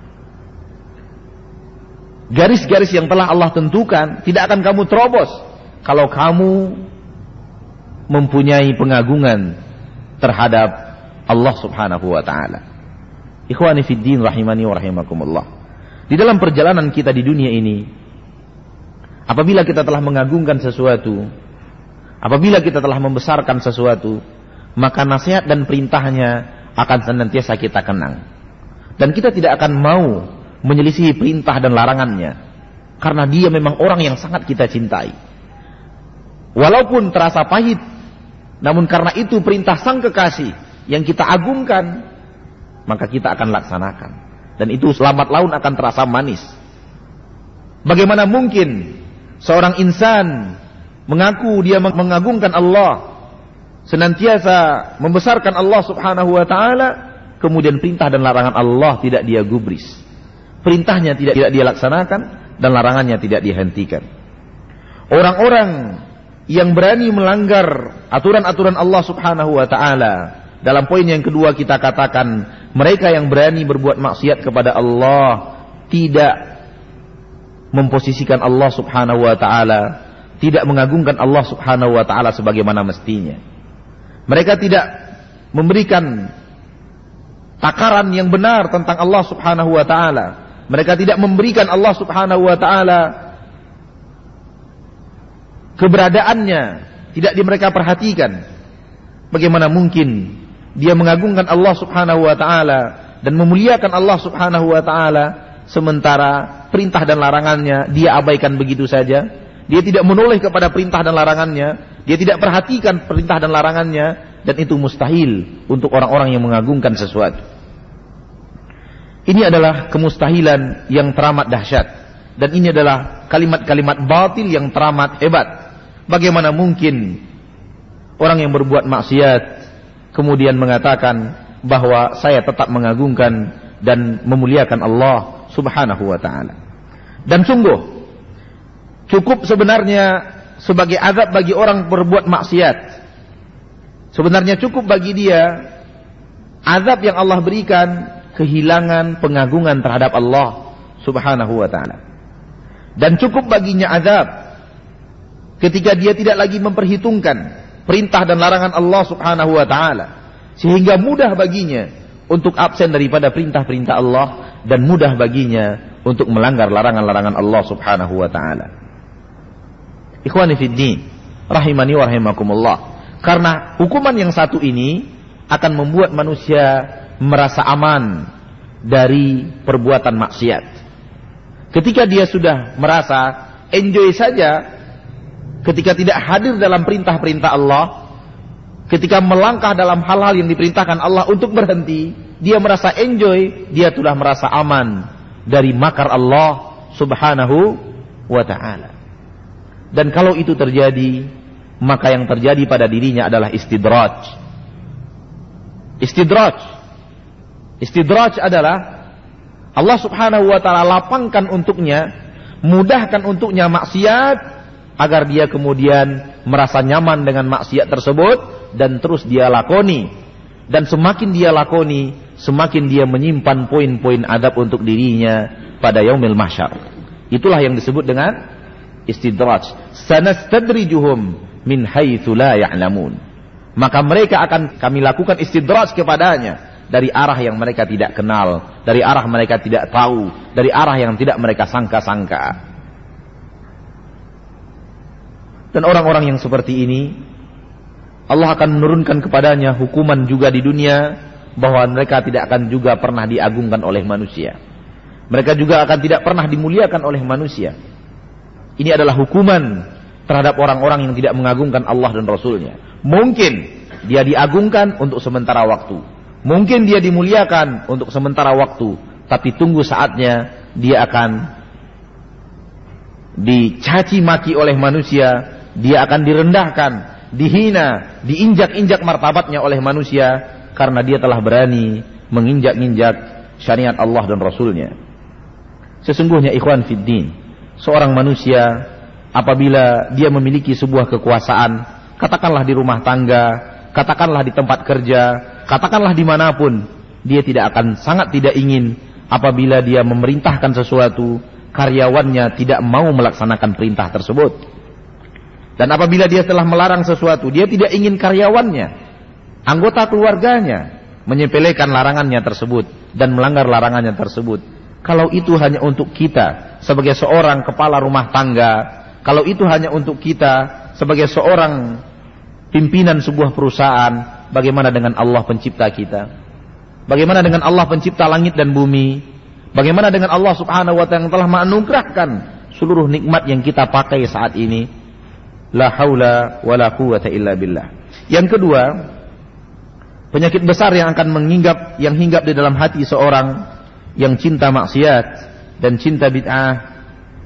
garis-garis yang telah Allah tentukan, tidak akan kamu terobos kalau kamu mempunyai pengagungan terhadap Allah Subhanahu wa taala. Ikhwani fid din, rahimani wa rahimakumullah. Di dalam perjalanan kita di dunia ini, apabila kita telah mengagungkan sesuatu, apabila kita telah membesarkan sesuatu, maka nasihat dan perintahnya akan senantiasa kita kenang. Dan kita tidak akan mau menyelisihi perintah dan larangannya, karena dia memang orang yang sangat kita cintai. Walaupun terasa pahit, namun karena itu perintah sang kekasih yang kita agungkan, maka kita akan laksanakan. Dan itu lambat laun akan terasa manis. Bagaimana mungkin seorang insan mengaku dia mengagungkan Allah, senantiasa membesarkan Allah Subhanahu wa taala, kemudian perintah dan larangan Allah tidak dia gubris. Perintahnya tidak, tidak dia laksanakan dan larangannya tidak dihentikan. Orang-orang yang berani melanggar aturan-aturan Allah Subhanahu wa taala, Dalam poin yang kedua kita katakan, mereka yang berani berbuat maksiat kepada Allah tidak memposisikan Allah subhanahu wa ta'ala, tidak mengagungkan Allah subhanahu wa ta'ala sebagaimana mestinya. Mereka tidak memberikan takaran yang benar tentang Allah subhanahu wa ta'ala. Mereka tidak memberikan Allah subhanahu wa ta'ala keberadaannya, tidak di mereka perhatikan. Bagaimana mungkin dia mengagungkan Allah subhanahu wa ta'ala dan memuliakan Allah subhanahu wa ta'ala, sementara perintah dan larangannya dia abaikan begitu saja. Dia tidak menoleh kepada perintah dan larangannya, dia tidak perhatikan perintah dan larangannya, dan itu mustahil untuk orang-orang yang mengagungkan sesuatu. Ini adalah kemustahilan yang teramat dahsyat, dan ini adalah kalimat-kalimat batil yang teramat hebat. Bagaimana mungkin orang yang berbuat maksiat kemudian mengatakan bahwa saya tetap mengagungkan dan memuliakan Allah subhanahu wa ta'ala. Dan sungguh cukup sebenarnya sebagai azab bagi orang berbuat maksiat. Sebenarnya cukup bagi dia azab yang Allah berikan, kehilangan pengagungan terhadap Allah subhanahu wa ta'ala. Dan cukup baginya azab ketika dia tidak lagi memperhitungkan perintah dan larangan Allah subhanahu wa ta'ala, sehingga mudah baginya untuk absen daripada perintah-perintah Allah, dan mudah baginya untuk melanggar larangan-larangan Allah subhanahu wa ta'ala. Ikhwani fiddin, rahimani wa rahimakumullah. Karena hukuman yang satu ini akan membuat manusia merasa aman dari perbuatan maksiat. Ketika dia sudah merasa enjoy saja ketika tidak hadir dalam perintah-perintah Allah, ketika melangkah dalam hal-hal yang diperintahkan Allah untuk berhenti, dia merasa enjoy, dia sudah merasa aman dari makar Allah subhanahu wa ta'ala. Dan kalau itu terjadi, maka yang terjadi pada dirinya adalah istidraj. Istidraj. Istidraj adalah Allah subhanahu wa ta'ala lapangkan untuknya, mudahkan untuknya maksiat, agar dia kemudian merasa nyaman dengan maksiat tersebut dan terus dia lakoni. Dan semakin dia lakoni, semakin dia menyimpan poin-poin adab untuk dirinya pada yaumil mahsyar. Itulah yang disebut dengan istidraj. Sanastadrijuhum min haitsu la ya'lamun. Maka mereka akan kami lakukan istidraj kepadanya dari arah yang mereka tidak kenal, dari arah mereka tidak tahu, dari arah yang tidak mereka sangka-sangka. Dan orang-orang yang seperti ini, Allah akan menurunkan kepadanya hukuman juga di dunia, bahwa mereka tidak akan juga pernah diagungkan oleh manusia. Mereka juga akan tidak pernah dimuliakan oleh manusia. Ini adalah hukuman terhadap orang-orang yang tidak mengagungkan Allah dan Rasulnya. Mungkin dia diagungkan untuk sementara waktu, mungkin dia dimuliakan untuk sementara waktu, tapi tunggu saatnya dia akan dicaci maki oleh manusia, dia akan direndahkan, dihina, diinjak-injak martabatnya oleh manusia, karena dia telah berani menginjak-injak syariat Allah dan Rasulnya. Sesungguhnya ikhwan fiddin, seorang manusia apabila dia memiliki sebuah kekuasaan, katakanlah di rumah tangga, katakanlah di tempat kerja, katakanlah dimanapun, dia tidak akan sangat tidak ingin apabila dia memerintahkan sesuatu, karyawannya tidak mau melaksanakan perintah tersebut. Dan apabila dia telah melarang sesuatu, dia tidak ingin karyawannya, anggota keluarganya, menyepelekan larangannya tersebut dan melanggar larangannya tersebut. Kalau itu hanya untuk kita sebagai seorang kepala rumah tangga, kalau itu hanya untuk kita sebagai seorang pimpinan sebuah perusahaan, bagaimana dengan Allah pencipta kita? Bagaimana dengan Allah pencipta langit dan bumi? Bagaimana dengan Allah subhanahu wa ta'ala yang telah menganugerahkan seluruh nikmat yang kita pakai saat ini? La haula wa la quwwata illa billah. Yang kedua, penyakit besar yang akan menginggap, yang hinggap di dalam hati seorang yang cinta maksiat dan cinta bid'ah,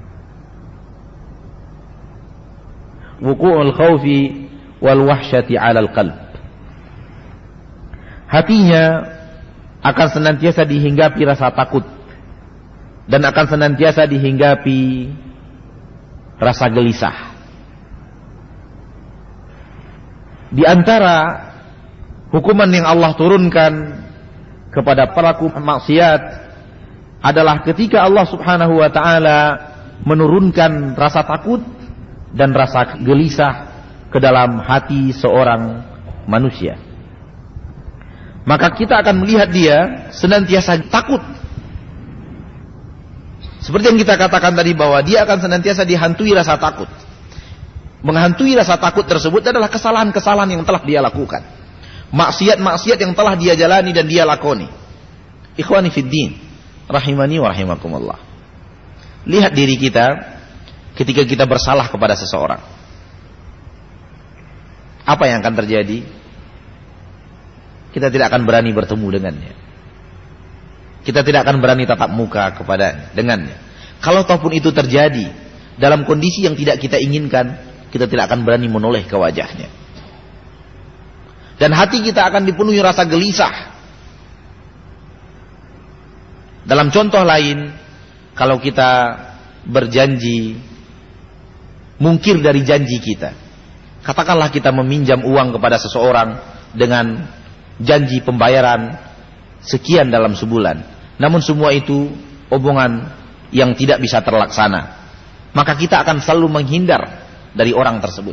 wuqu'ul khawfi wal wahsyati 'alal qalb. Hatinya akan senantiasa dihinggapi rasa takut dan akan senantiasa dihinggapi rasa gelisah. Di antara hukuman yang Allah turunkan kepada pelaku maksiat adalah ketika Allah Subhanahu wa taala menurunkan rasa takut dan rasa gelisah ke dalam hati seorang manusia. Maka kita akan melihat dia senantiasa takut. Seperti yang kita katakan tadi bahwa dia akan senantiasa dihantui rasa takut. Menghantui rasa takut tersebut adalah kesalahan-kesalahan yang telah dia lakukan. Maksiat-maksiat yang telah dia jalani dan dia lakoni. Ikhwani fiddin, rahimani wa rahimakumullah. Lihat diri kita ketika kita bersalah kepada seseorang. Apa yang akan terjadi? Kita tidak akan berani bertemu dengannya. Kita tidak akan berani tatap muka kepada dengannya. Kalau ataupun itu terjadi dalam kondisi yang tidak kita inginkan, kita tidak akan berani menoleh ke wajahnya. Dan hati kita akan dipenuhi rasa gelisah. Dalam contoh lain, kalau kita berjanji mungkir dari janji kita, katakanlah kita meminjam uang kepada seseorang dengan janji pembayaran sekian dalam sebulan, namun semua itu omongan yang tidak bisa terlaksana, maka kita akan selalu menghindar dari orang tersebut.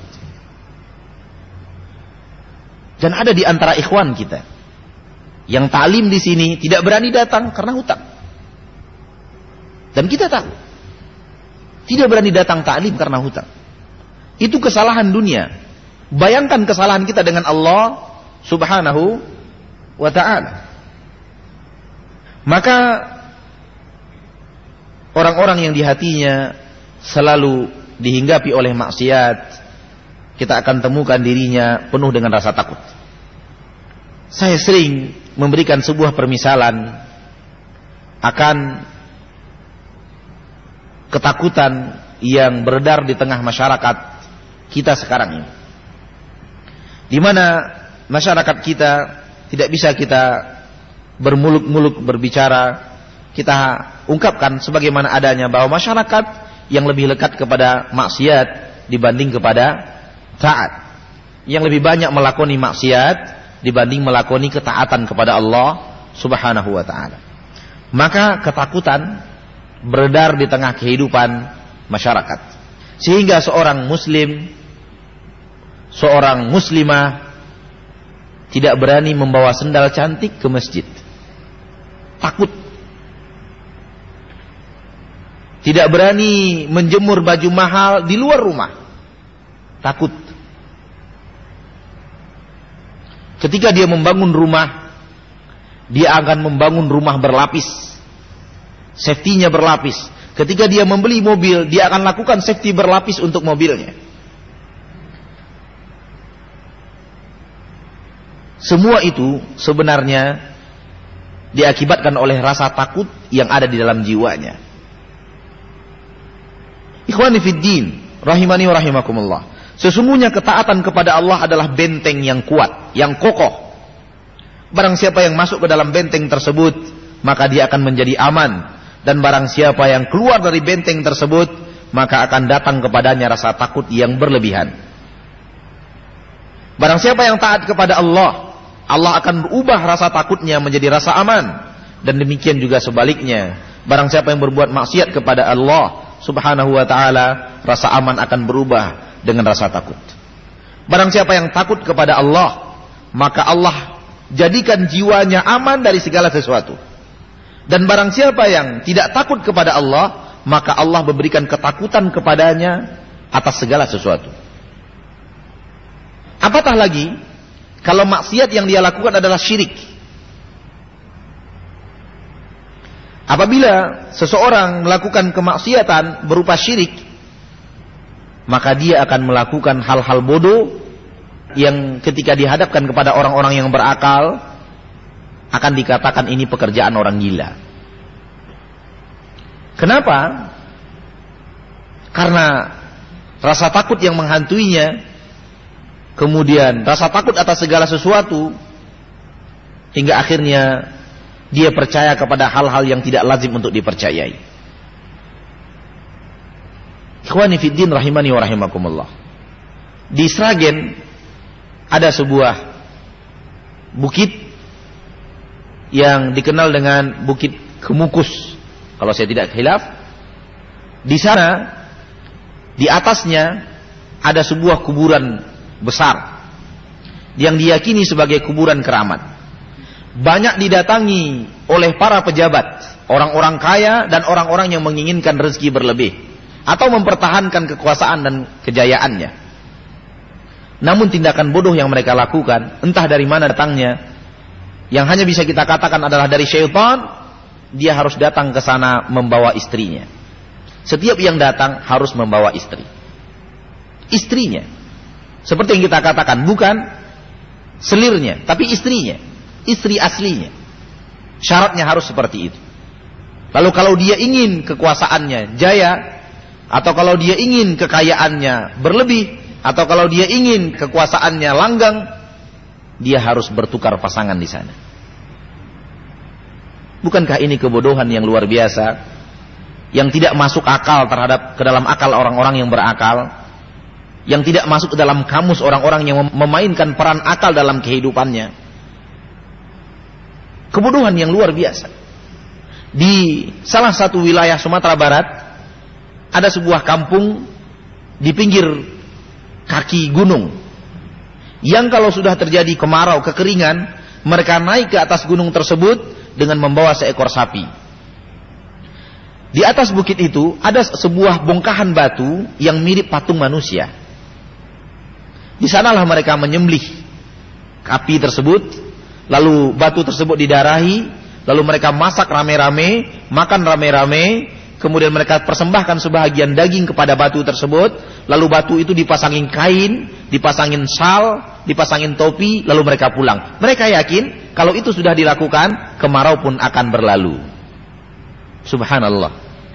Dan ada di antara ikhwan kita yang ta'lim di sini tidak berani datang karena hutang. Dan kita tahu tidak berani datang ta'lim karena hutang. Itu kesalahan dunia. Bayangkan kesalahan kita dengan Allah Subhanahu wa ta'ala. Maka orang-orang yang di hatinya selalu dihinggapi oleh maksiat, kita akan temukan dirinya penuh dengan rasa takut. Saya sering memberikan sebuah permisalan akan ketakutan yang beredar di tengah masyarakat kita sekarang ini, di mana masyarakat kita tidak bisa kita bermuluk-muluk berbicara, kita ungkapkan sebagaimana adanya bahwa masyarakat yang lebih lekat kepada maksiat dibanding kepada taat, yang lebih banyak melakoni maksiat dibanding melakoni ketaatan kepada Allah Subhanahu wa ta'ala. Maka ketakutan beredar di tengah kehidupan masyarakat, sehingga seorang muslim, seorang muslimah tidak berani membawa sendal cantik ke masjid. Takut. Tidak berani menjemur baju mahal di luar rumah. Takut. Ketika dia membangun rumah, dia akan membangun rumah berlapis. Safety-nya berlapis. Ketika dia membeli mobil, dia akan lakukan safety berlapis untuk mobilnya. Semua itu sebenarnya diakibatkan oleh rasa takut yang ada di dalam jiwanya. Ikhwani fiddin, rahimani wa rahimakumullah. Sesungguhnya ketaatan kepada Allah adalah benteng yang kuat, yang kokoh. Barang siapa yang masuk ke dalam benteng tersebut, maka dia akan menjadi aman. Dan barang siapa yang keluar dari benteng tersebut, maka akan datang kepadanya rasa takut yang berlebihan. Barang siapa yang taat kepada Allah, Allah akan berubah rasa takutnya menjadi rasa aman. Dan demikian juga sebaliknya. Barang siapa yang berbuat maksiat kepada Allah Subhanahu wa ta'ala, rasa aman akan berubah dengan rasa takut. Barang siapa yang takut kepada Allah, maka Allah jadikan jiwanya aman dari segala sesuatu. Dan barang siapa yang tidak takut kepada Allah, maka Allah memberikan ketakutan kepadanya atas segala sesuatu. Apatah lagi kalau maksiat yang dia lakukan adalah syirik. Apabila seseorang melakukan kemaksiatan berupa syirik, maka dia akan melakukan hal-hal bodoh yang ketika dihadapkan kepada orang-orang yang berakal akan dikatakan ini pekerjaan orang gila. Kenapa? Karena rasa takut yang menghantuinya, kemudian rasa takut atas segala sesuatu, hingga akhirnya dia percaya kepada hal-hal yang tidak lazim untuk dipercayai. Ikhwani fiddin rahimani wa rahimakumullah. Di Sragen ada sebuah bukit yang dikenal dengan Bukit Kemukus, kalau saya tidak khilaf. Di sana, di atasnya ada sebuah kuburan besar yang diyakini sebagai kuburan keramat. Banyak didatangi oleh para pejabat, orang-orang kaya dan orang-orang yang menginginkan rezeki berlebih atau mempertahankan kekuasaan dan kejayaannya. Namun tindakan bodoh yang mereka lakukan, entah dari mana datangnya, yang hanya bisa kita katakan adalah dari syaitan. Dia harus datang ke sana membawa istrinya. Setiap yang datang harus membawa istri. Istrinya. Seperti yang kita katakan, bukan selirnya, tapi istrinya. Istri aslinya. Syaratnya harus seperti itu. Lalu kalau dia ingin kekuasaannya jaya, atau kalau dia ingin kekayaannya berlebih, atau kalau dia ingin kekuasaannya langgang, dia harus bertukar pasangan di sana. Bukankah ini kebodohan yang luar biasa, yang tidak masuk akal terhadap ke dalam akal orang-orang yang berakal, yang tidak masuk ke dalam kamus orang-orang yang memainkan peran akal dalam kehidupannya? Kebodohan yang luar biasa. Di salah satu wilayah Sumatera Barat ada sebuah kampung di pinggir kaki gunung, yang kalau sudah terjadi kemarau, kekeringan, mereka naik ke atas gunung tersebut dengan membawa seekor sapi. Di atas bukit itu ada sebuah bongkahan batu yang mirip patung manusia. Di sanalah mereka menyembelih sapi tersebut, lalu batu tersebut didarahi, lalu mereka masak rame-rame, makan rame-rame, kemudian mereka persembahkan sebahagian daging kepada batu tersebut, lalu batu itu dipasangin kain, dipasangin sal, dipasangin topi, lalu mereka pulang. Mereka yakin kalau itu sudah dilakukan, kemarau pun akan berlalu. Subhanallah.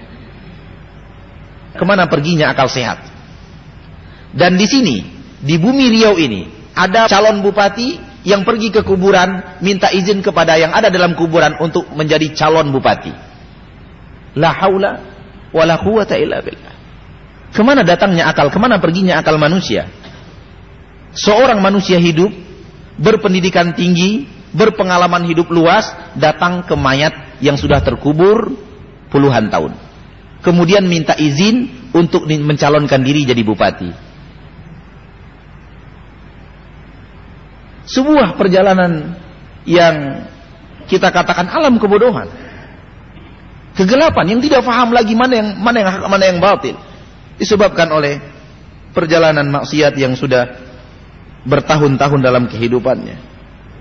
Kemana perginya akal sehat? Dan di sini, di bumi Riau ini, ada calon bupati yang pergi ke kuburan, minta izin kepada yang ada dalam kuburan untuk menjadi calon bupati. La haula wa la quwata illa billah. Kemana datangnya akal? Kemana perginya akal manusia? Seorang manusia hidup, berpendidikan tinggi, berpengalaman hidup luas, datang ke mayat yang sudah terkubur puluhan tahun, kemudian minta izin untuk mencalonkan diri jadi bupati. Sebuah perjalanan yang kita katakan alam kebodohan, kegelapan, yang tidak faham lagi mana yang mana yang hak, mana yang batil, disebabkan oleh perjalanan maksiat yang sudah bertahun-tahun dalam kehidupannya.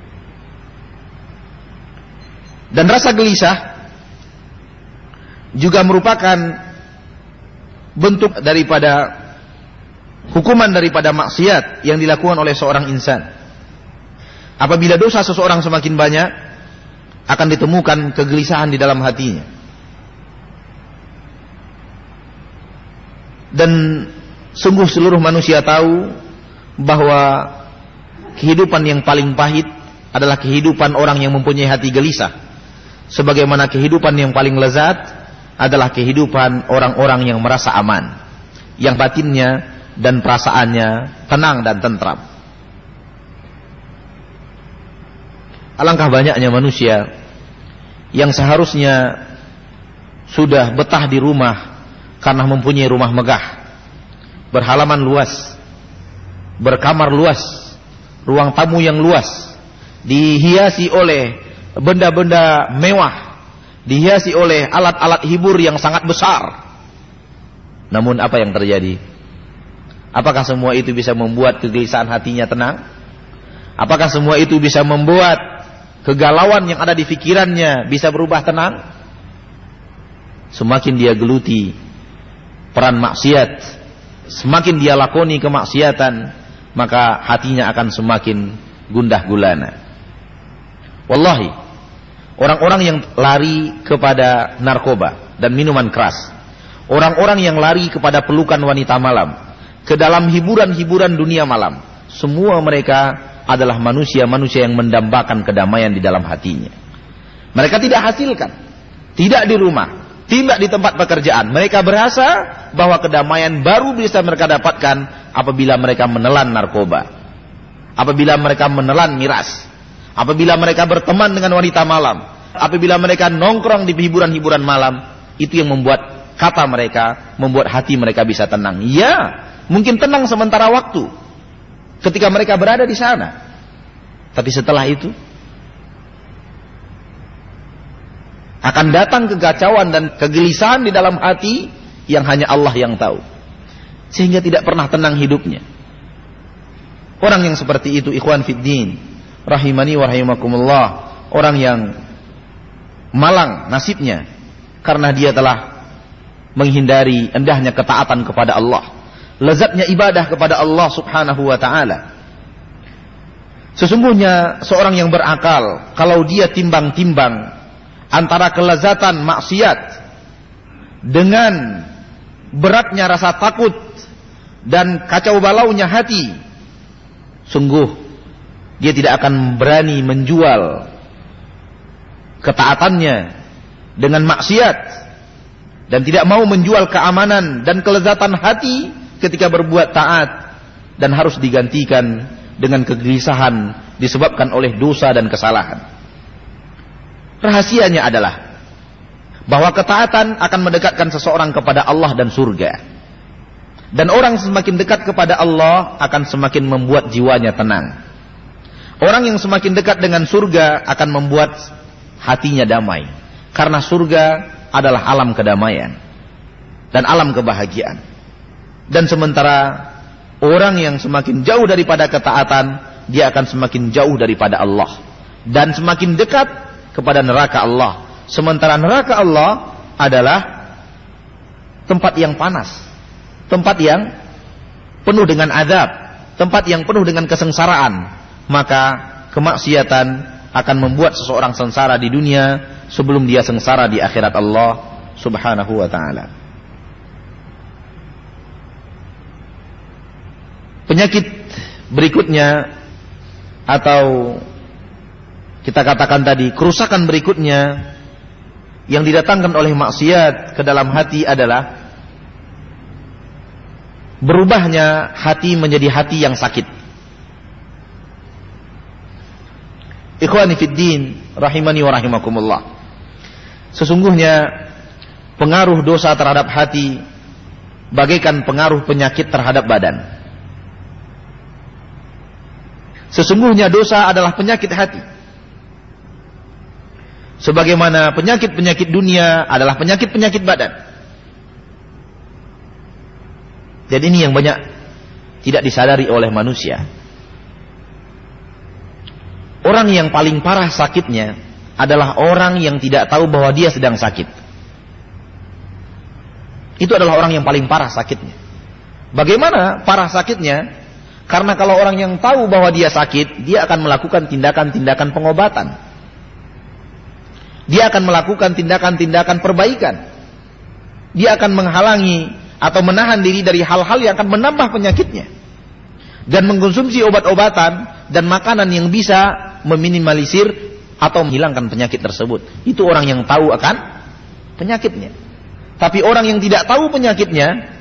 Dan rasa gelisah juga merupakan bentuk daripada hukuman daripada maksiat yang dilakukan oleh seorang insan. Apabila dosa seseorang semakin banyak, akan ditemukan kegelisahan di dalam hatinya. Dan sungguh seluruh manusia tahu bahwa kehidupan yang paling pahit adalah kehidupan orang yang mempunyai hati gelisah. Sebagaimana kehidupan yang paling lezat adalah kehidupan orang-orang yang merasa aman, yang batinnya dan perasaannya tenang dan tentram. Alangkah banyaknya manusia yang seharusnya sudah betah di rumah karena mempunyai rumah megah, berhalaman luas, berkamar luas, ruang tamu yang luas, dihiasi oleh benda-benda mewah, dihiasi oleh alat-alat hibur yang sangat besar. Namun apa yang terjadi? Apakah semua itu bisa membuat kegelisahan hatinya tenang? Apakah semua itu bisa membuat kegalauan yang ada di pikirannya bisa berubah tenang? Semakin dia geluti peran maksiat, semakin dia lakoni kemaksiatan, maka hatinya akan semakin gundah gulana. Wallahi, orang-orang yang lari kepada narkoba dan minuman keras, orang-orang yang lari kepada pelukan wanita malam, ke dalam hiburan-hiburan dunia malam, semua mereka adalah manusia-manusia yang mendambakan kedamaian di dalam hatinya. Mereka tidak hasilkan, tidak di rumah, tidak di tempat pekerjaan. Mereka berasa bahwa kedamaian baru bisa mereka dapatkan apabila mereka menelan narkoba, apabila mereka menelan miras, apabila mereka berteman dengan wanita malam, apabila mereka nongkrong di hiburan-hiburan malam, itu yang membuat kata mereka, membuat hati mereka bisa tenang. Ya, mungkin tenang sementara waktu ketika mereka berada di sana. Tapi setelah itu akan datang kegacauan dan kegelisahan di dalam hati yang hanya Allah yang tahu. Sehingga tidak pernah tenang hidupnya. Orang yang seperti itu, ikhwan fiddin, rahimani wa rahimakumullah, orang yang malang nasibnya karena dia telah menghindari indahnya ketaatan kepada Allah, lezatnya ibadah kepada Allah subhanahu wa ta'ala. Sesungguhnya seorang yang berakal, kalau dia timbang-timbang antara kelezatan maksiat dengan beratnya rasa takut dan kacau balaunya hati, sungguh dia tidak akan berani menjual ketaatannya dengan maksiat, dan tidak mau menjual keamanan dan kelezatan hati ketika berbuat taat, dan harus digantikan dengan kegelisahan disebabkan oleh dosa dan kesalahan. Rahasianya adalah bahwa ketaatan akan mendekatkan seseorang kepada Allah dan surga. Dan orang semakin dekat kepada Allah akan semakin membuat jiwanya tenang. Orang yang semakin dekat dengan surga akan membuat hatinya damai. Karena surga adalah alam kedamaian dan alam kebahagiaan. Dan sementara orang yang semakin jauh daripada ketaatan, dia akan semakin jauh daripada Allah dan semakin dekat kepada neraka Allah. Sementara neraka Allah adalah tempat yang panas, tempat yang penuh dengan azab, tempat yang penuh dengan kesengsaraan. Maka kemaksiatan akan membuat seseorang sengsara di dunia sebelum dia sengsara di akhirat Allah subhanahu wa ta'ala. Penyakit berikutnya, atau kita katakan tadi kerusakan berikutnya yang didatangkan oleh maksiat ke dalam hati adalah berubahnya hati menjadi hati yang sakit. Ikhwani fiddin, rahimani wa rahimakumullah. Sesungguhnya pengaruh dosa terhadap hati bagaikan pengaruh penyakit terhadap badan. Sesungguhnya dosa adalah penyakit hati. Sebagaimana penyakit-penyakit dunia adalah penyakit-penyakit badan. Jadi ini yang banyak tidak disadari oleh manusia. Orang yang paling parah sakitnya adalah orang yang tidak tahu bahwa dia sedang sakit. Itu adalah orang yang paling parah sakitnya. Bagaimana parah sakitnya? Karena kalau orang yang tahu bahwa dia sakit, dia akan melakukan tindakan-tindakan pengobatan. Dia akan melakukan tindakan-tindakan perbaikan. Dia akan menghalangi atau menahan diri dari hal-hal yang akan menambah penyakitnya. Dan mengkonsumsi obat-obatan dan makanan yang bisa meminimalisir atau menghilangkan penyakit tersebut. Itu orang yang tahu akan penyakitnya. Tapi orang yang tidak tahu penyakitnya,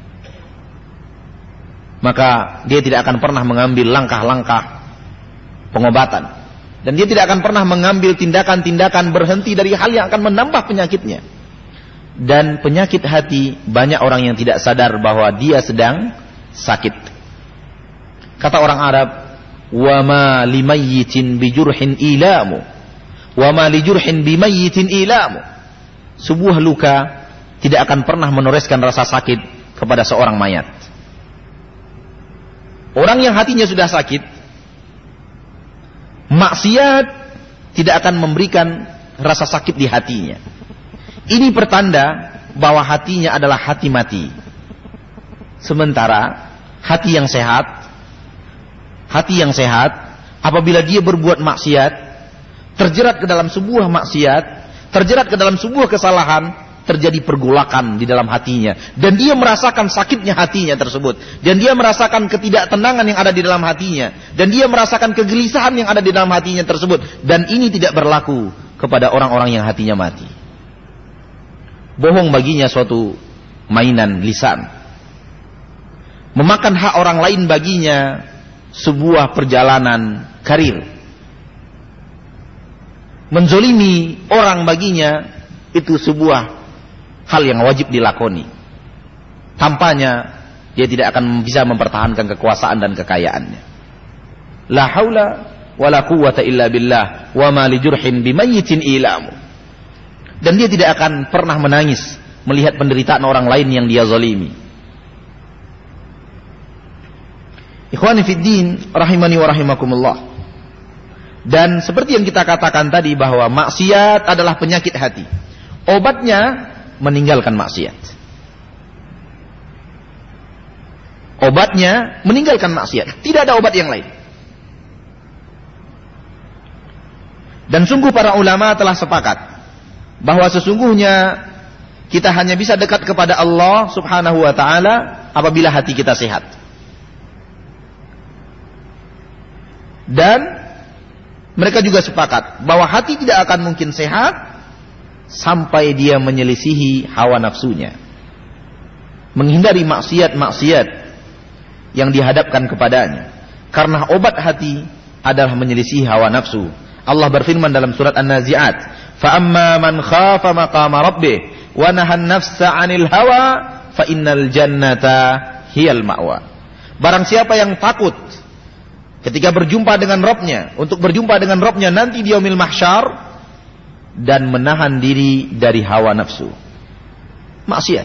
maka dia tidak akan pernah mengambil langkah-langkah pengobatan. Dan dia tidak akan pernah mengambil tindakan-tindakan berhenti dari hal yang akan menambah penyakitnya. Dan penyakit hati, banyak orang yang tidak sadar bahwa dia sedang sakit. Kata orang Arab, wa ma limayyitin bijurhin ilamu wa ma lijurhin bimayyitin ilamu. Sebuah luka tidak akan pernah menureskan rasa sakit kepada seorang mayat. Orang yang hatinya sudah sakit, maksiat tidak akan memberikan rasa sakit di hatinya. Ini pertanda bahwa hatinya adalah hati mati. Sementara hati yang sehat, hati yang sehat, apabila dia berbuat maksiat, terjerat ke dalam sebuah maksiat, terjerat ke dalam sebuah kesalahan, terjadi pergolakan di dalam hatinya. Dan dia merasakan sakitnya hatinya tersebut. Dan dia merasakan ketidaktenangan yang ada di dalam hatinya. Dan dia merasakan kegelisahan yang ada di dalam hatinya tersebut. Dan ini tidak berlaku kepada orang-orang yang hatinya mati. Bohong baginya suatu mainan lisan. Memakan hak orang lain baginya sebuah perjalanan karir. menzolimi orang baginya itu sebuah hal yang wajib dilakoni. Tanpanya dia tidak akan bisa mempertahankan kekuasaan dan kekayaannya. La haula wala quwwata illa billah wa ma li jurhin bimayyitin ilamu. Dan dia tidak akan pernah menangis melihat penderitaan orang lain yang dia zalimi. Ikhwani fid din rahimani wa rahimakumullah. Dan seperti yang kita katakan tadi bahwa maksiat adalah penyakit hati. Obatnya meninggalkan maksiat. Obatnya meninggalkan maksiat. Tidak ada obat yang lain. Dan sungguh para ulama telah sepakat bahwa sesungguhnya kita hanya bisa dekat kepada Allah Subhanahu wa taala apabila hati kita sehat. Dan mereka juga sepakat bahwa hati tidak akan mungkin sehat sampai dia menyelisihi hawa nafsunya, menghindari maksiat-maksiat yang dihadapkan kepadanya. Karena obat hati adalah menyelisihi hawa nafsu. Allah berfirman dalam surat An-Nazi'at, "Fa amma man khafa maqama rabbih wa nahan nafsa 'anil hawa fa innal jannata hiyal ma'wa." Barang siapa yang takut ketika berjumpa dengan Rabb-Nya, untuk berjumpa dengan Rabb-Nya nanti di yaumil mahsyar, dan menahan diri dari hawa nafsu, maksiat,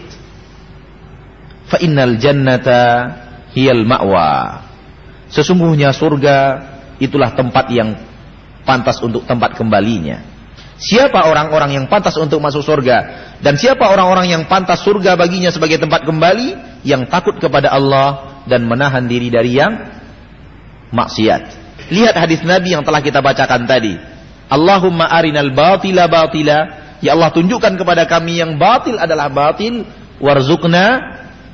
fa innal jannata hiyal ma'wa. Sesungguhnya surga itulah tempat yang pantas untuk tempat kembalinya. Siapa orang-orang yang pantas untuk masuk surga dan siapa orang-orang yang pantas surga baginya sebagai tempat kembali? Yang takut kepada Allah dan menahan diri dari yang maksiat. Lihat hadis Nabi yang telah kita bacakan tadi. Allahumma arinal batila batila. Ya Allah, tunjukkan kepada kami yang batil adalah batil, warzuqna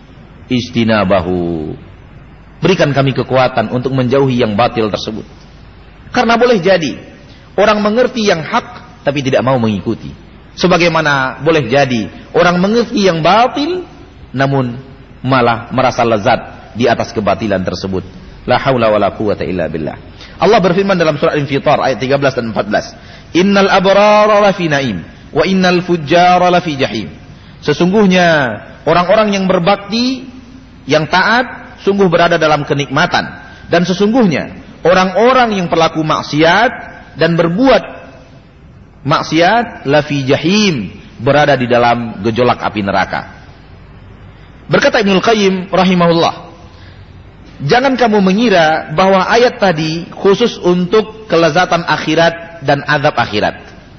istinabahu. Berikan kami kekuatan untuk menjauhi yang batil tersebut. Karena boleh jadi orang mengerti yang hak tapi tidak mau mengikuti. Sebagaimana boleh jadi orang mengerti yang batil namun malah merasa lezat di atas kebatilan tersebut. La haula wala quwwata illa billah. Allah berfirman dalam surah Al-Infitar ayat tiga belas dan empat belas. Innal abrara lafi na'im wa innal fujjara lafi jahim. Sesungguhnya orang-orang yang berbakti, yang taat, sungguh berada dalam kenikmatan. Dan sesungguhnya orang-orang yang pelaku maksiat dan berbuat maksiat lafi jahim, berada di dalam gejolak api neraka. Berkata Ibnul Qayyim rahimahullah, jangan kamu mengira bahwa ayat tadi khusus untuk kelezatan akhirat dan azab akhirat.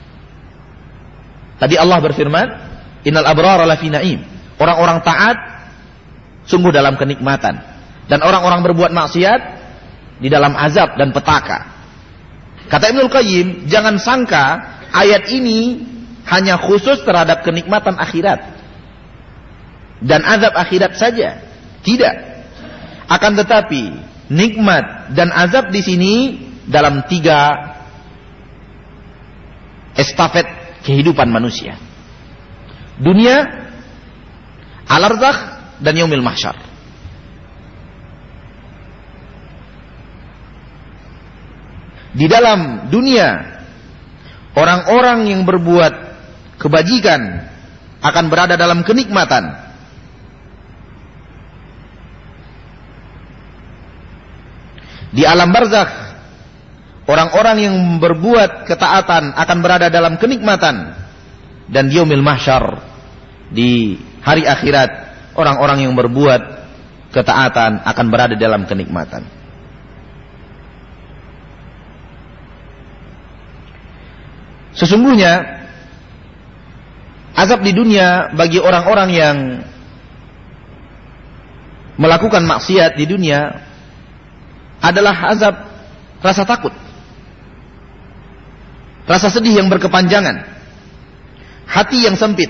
Tadi Allah berfirman, innal abrara lafi na'im. Orang-orang taat sungguh dalam kenikmatan, dan orang-orang berbuat maksiat di dalam azab dan petaka. Kata Ibnul Qayyim, jangan sangka ayat ini hanya khusus terhadap kenikmatan akhirat dan azab akhirat saja. Tidak. Akan tetapi nikmat dan azab di sini dalam tiga estafet kehidupan manusia. Dunia, al-arzakh, dan yaumil mahsyar. Di dalam dunia, orang-orang yang berbuat kebajikan akan berada dalam kenikmatan. Di alam barzakh, orang-orang yang berbuat ketaatan akan berada dalam kenikmatan. Dan di yaumil mahsyar, di hari akhirat, orang-orang yang berbuat ketaatan akan berada dalam kenikmatan. Sesungguhnya azab di dunia bagi orang-orang yang melakukan maksiat di dunia adalah azab rasa takut, rasa sedih yang berkepanjangan, hati yang sempit.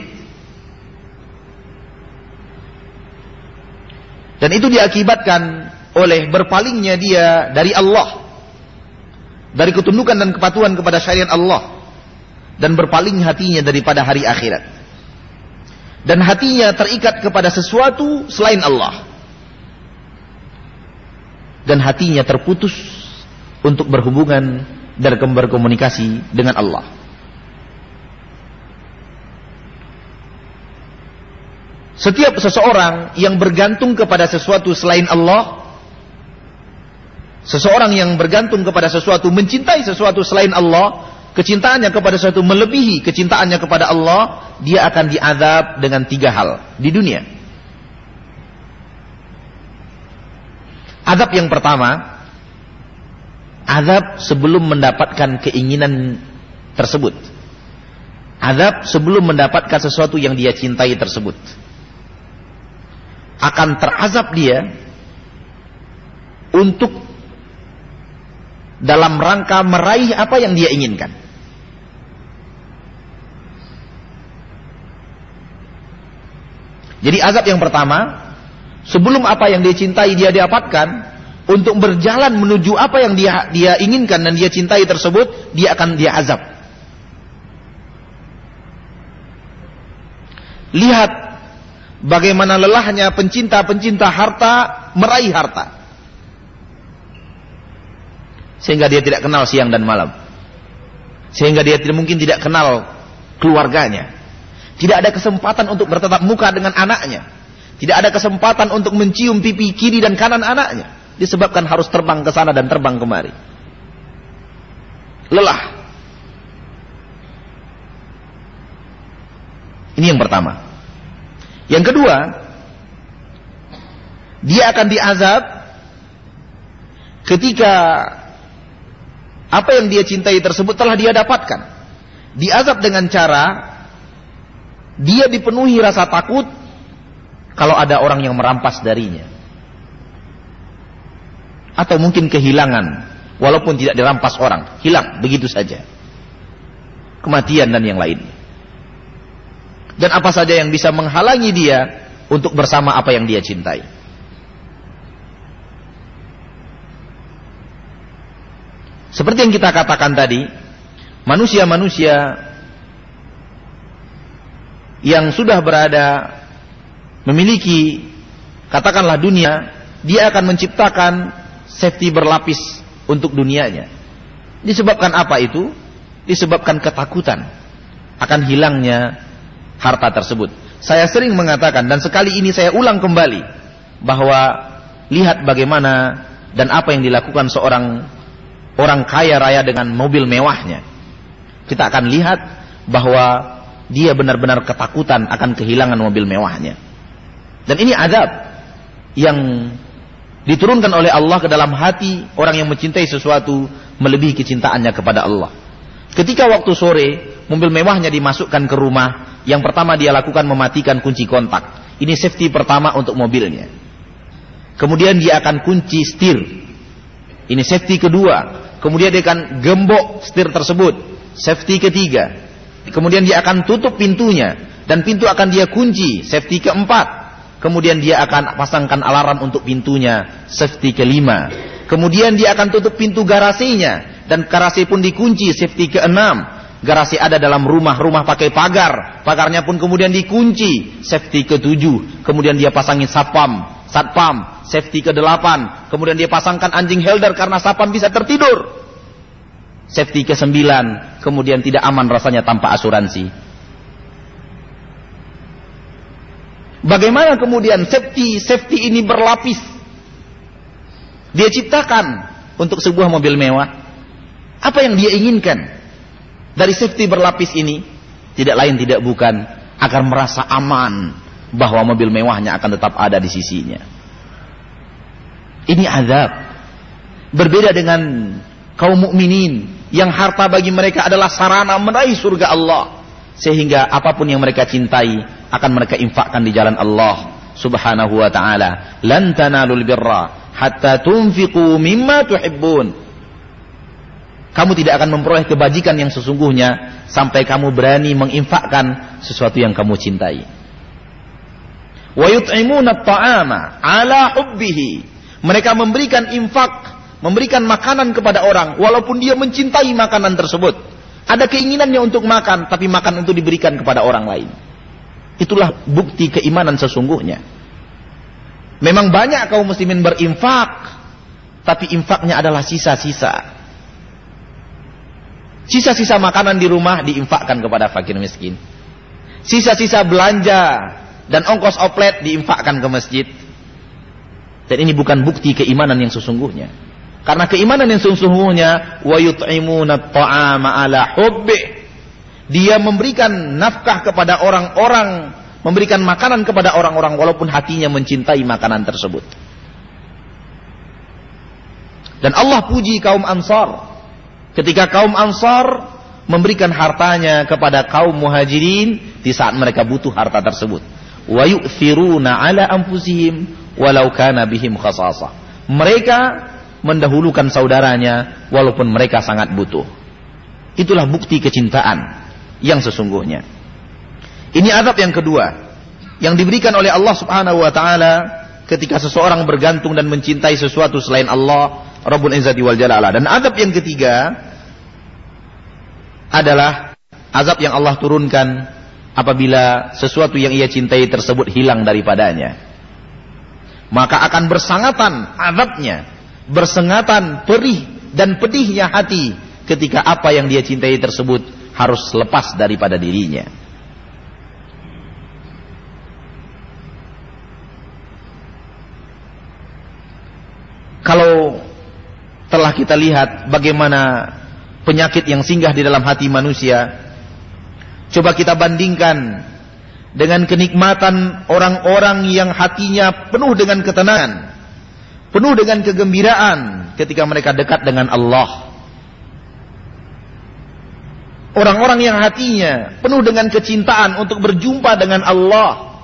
Dan itu diakibatkan oleh berpalingnya dia dari Allah, dari ketundukan dan kepatuhan kepada syariat Allah, dan berpaling hatinya daripada hari akhirat. Dan hatinya terikat kepada sesuatu selain Allah. Dan hatinya terputus untuk berhubungan dan berkomunikasi dengan Allah. Setiap seseorang yang bergantung kepada sesuatu selain Allah, seseorang yang bergantung kepada sesuatu, mencintai sesuatu selain Allah, kecintaannya kepada sesuatu melebihi kecintaannya kepada Allah, dia akan diazab dengan tiga hal di dunia. Azab yang pertama, azab sebelum mendapatkan keinginan tersebut. Azab sebelum mendapatkan sesuatu yang dia cintai tersebut. Akan terazab dia untuk dalam rangka meraih apa yang dia inginkan. Jadi azab yang pertama, sebelum apa yang dia cintai dia dapatkan, untuk berjalan menuju apa yang dia dia inginkan dan dia cintai tersebut, dia akan dia azab. Lihat bagaimana lelahnya pencinta-pencinta harta meraih harta, sehingga dia tidak kenal siang dan malam, sehingga dia tidak mungkin tidak kenal keluarganya, tidak ada kesempatan untuk bertatap muka dengan anaknya, tidak ada kesempatan untuk mencium pipi kiri dan kanan anaknya, disebabkan harus terbang ke sana dan terbang kemari. Lelah. Ini yang pertama. Yang kedua, dia akan diazab ketika apa yang dia cintai tersebut telah dia dapatkan. Diazab dengan cara dia dipenuhi rasa takut kalau ada orang yang merampas darinya, atau mungkin kehilangan, walaupun tidak dirampas orang, hilang begitu saja, kematian dan yang lainnya. Dan apa saja yang bisa menghalangi dia untuk bersama apa yang dia cintai. Seperti yang kita katakan tadi, manusia-manusia yang sudah berada memiliki, katakanlah dunia, dia akan menciptakan safety berlapis untuk dunianya. Disebabkan apa itu? Disebabkan ketakutan akan hilangnya harta tersebut. Saya sering mengatakan, dan sekali ini saya ulang kembali, bahwa lihat bagaimana dan apa yang dilakukan seorang orang kaya raya dengan mobil mewahnya. Kita akan lihat bahwa dia benar-benar ketakutan akan kehilangan mobil mewahnya. Dan ini azab yang diturunkan oleh Allah ke dalam hati orang yang mencintai sesuatu melebihi kecintaannya kepada Allah. Ketika waktu sore mobil mewahnya dimasukkan ke rumah, yang pertama dia lakukan mematikan kunci kontak. Ini safety pertama untuk mobilnya. Kemudian dia akan kunci setir. Ini safety kedua. Kemudian dia akan gembok setir tersebut. Safety ketiga. Kemudian dia akan tutup pintunya dan pintu akan dia kunci. Safety keempat. Kemudian dia akan pasangkan alarm untuk pintunya. Safety kelima. Kemudian dia akan tutup pintu garasinya dan garasi pun dikunci. Safety keenam. Garasi ada dalam rumah, rumah pakai pagar, pagarnya pun kemudian dikunci. Safety ketujuh. Kemudian dia pasangin satpam, satpam. Safety kedelapan. Kemudian dia pasangkan anjing helder karena satpam bisa tertidur. Safety kesembilan. Kemudian tidak aman rasanya tanpa asuransi. Bagaimana kemudian safety safety ini berlapis? Dia ciptakan untuk sebuah mobil mewah. Apa yang dia inginkan dari safety berlapis ini? Tidak lain tidak bukan agar merasa aman bahwa mobil mewahnya akan tetap ada di sisinya. Ini azab. Berbeda dengan kaum mukminin yang harta bagi mereka adalah sarana meraih surga Allah, sehingga apapun yang mereka cintai akan mereka infakkan di jalan Allah Subhanahu wa taala. Lan tanalul birra hatta tunfiqu mimma tuhibbun. Kamu tidak akan memperoleh kebajikan yang sesungguhnya sampai kamu berani menginfakkan sesuatu yang kamu cintai. Wa yut'imuna at-ta'ama 'ala hubbihi. Mereka memberikan infak, memberikan makanan kepada orang walaupun dia mencintai makanan tersebut. Ada keinginannya untuk makan, tapi makan itu diberikan kepada orang lain. Itulah bukti keimanan sesungguhnya. Memang banyak kaum muslimin berinfak, tapi infaknya adalah sisa-sisa. Sisa-sisa makanan di rumah diinfakkan kepada fakir miskin. Sisa-sisa belanja dan ongkos oplet diinfakkan ke masjid. Dan ini bukan bukti keimanan yang sesungguhnya. Karena keimanan yang sesungguhnya wa yut'imuna at-ta'ama 'ala hubbi. Dia memberikan nafkah kepada orang-orang, memberikan makanan kepada orang-orang walaupun hatinya mencintai makanan tersebut. Dan Allah puji kaum Ansar ketika kaum Ansar memberikan hartanya kepada kaum Muhajirin di saat mereka butuh harta tersebut. Wa yu'thiruna 'ala anfusihim walau kana bihim khasasah. Mereka mendahulukan saudaranya walaupun mereka sangat butuh. Itulah bukti kecintaan yang sesungguhnya. Ini adab yang kedua yang diberikan oleh Allah Subhanahu wa taala ketika seseorang bergantung dan mencintai sesuatu selain Allah Rabbul Izzati wal Jalalah. Dan adab yang ketiga adalah azab yang Allah turunkan apabila sesuatu yang ia cintai tersebut hilang daripadanya. Maka akan bersangatan azabnya, bersengatan perih dan pedihnya hati ketika apa yang dia cintai tersebut harus lepas daripada dirinya. Kalau telah kita lihat bagaimana penyakit yang singgah di dalam hati manusia, coba kita bandingkan dengan kenikmatan orang-orang yang hatinya penuh dengan ketenangan, penuh dengan kegembiraan ketika mereka dekat dengan Allah. Orang-orang yang hatinya penuh dengan kecintaan untuk berjumpa dengan Allah.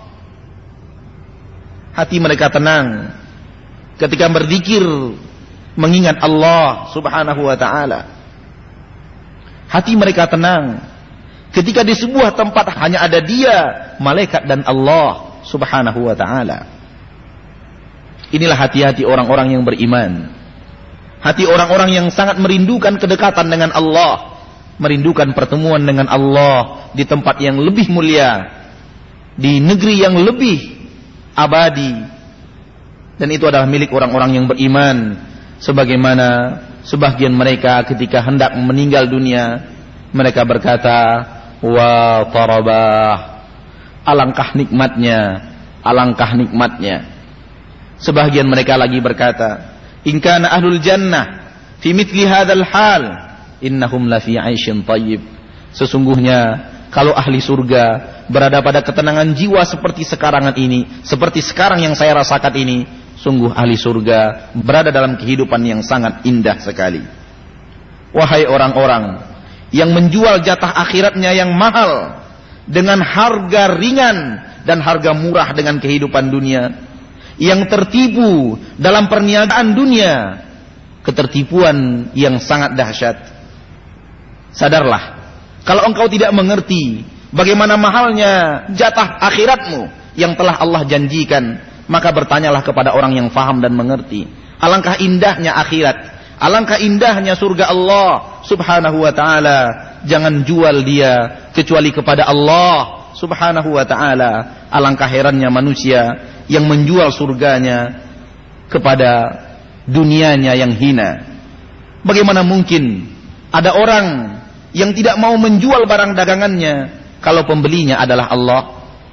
Hati mereka tenang ketika berzikir mengingat Allah Subhanahu wa taala. Hati mereka tenang ketika di sebuah tempat hanya ada Dia, malaikat dan Allah Subhanahu wa taala. Inilah hati-hati orang-orang yang beriman. Hati orang-orang yang sangat merindukan kedekatan dengan Allah, merindukan pertemuan dengan Allah di tempat yang lebih mulia, di negeri yang lebih abadi. Dan itu adalah milik orang-orang yang beriman. Sebagaimana sebagian mereka ketika hendak meninggal dunia, mereka berkata, wa tarabah, alangkah nikmatnya, alangkah nikmatnya. Sebagian mereka lagi berkata, in kana ahlul jannah fi mithli hadzal hal innahum la fi 'aisyin thayyib. Sesungguhnya kalau ahli surga berada pada ketenangan jiwa seperti sekarang ini, seperti sekarang yang saya rasakan ini, sungguh ahli surga berada dalam kehidupan yang sangat indah sekali. Wahai orang-orang yang menjual jatah akhiratnya yang mahal dengan harga ringan dan harga murah dengan kehidupan dunia, yang tertipu dalam perniagaan dunia, ketertipuan yang sangat dahsyat. Sadarlah, kalau engkau tidak mengerti bagaimana mahalnya jatah akhiratmu yang telah Allah janjikan, maka bertanyalah kepada orang yang faham dan mengerti. Alangkah indahnya akhirat, alangkah indahnya surga Allah Subhanahu wa ta'ala. Jangan jual dia kecuali kepada Allah Subhanahu wa ta'ala. Alangkah herannya manusia yang menjual surganya kepada dunianya yang hina. Bagaimana mungkin ada orang yang tidak mau menjual barang dagangannya kalau pembelinya adalah Allah,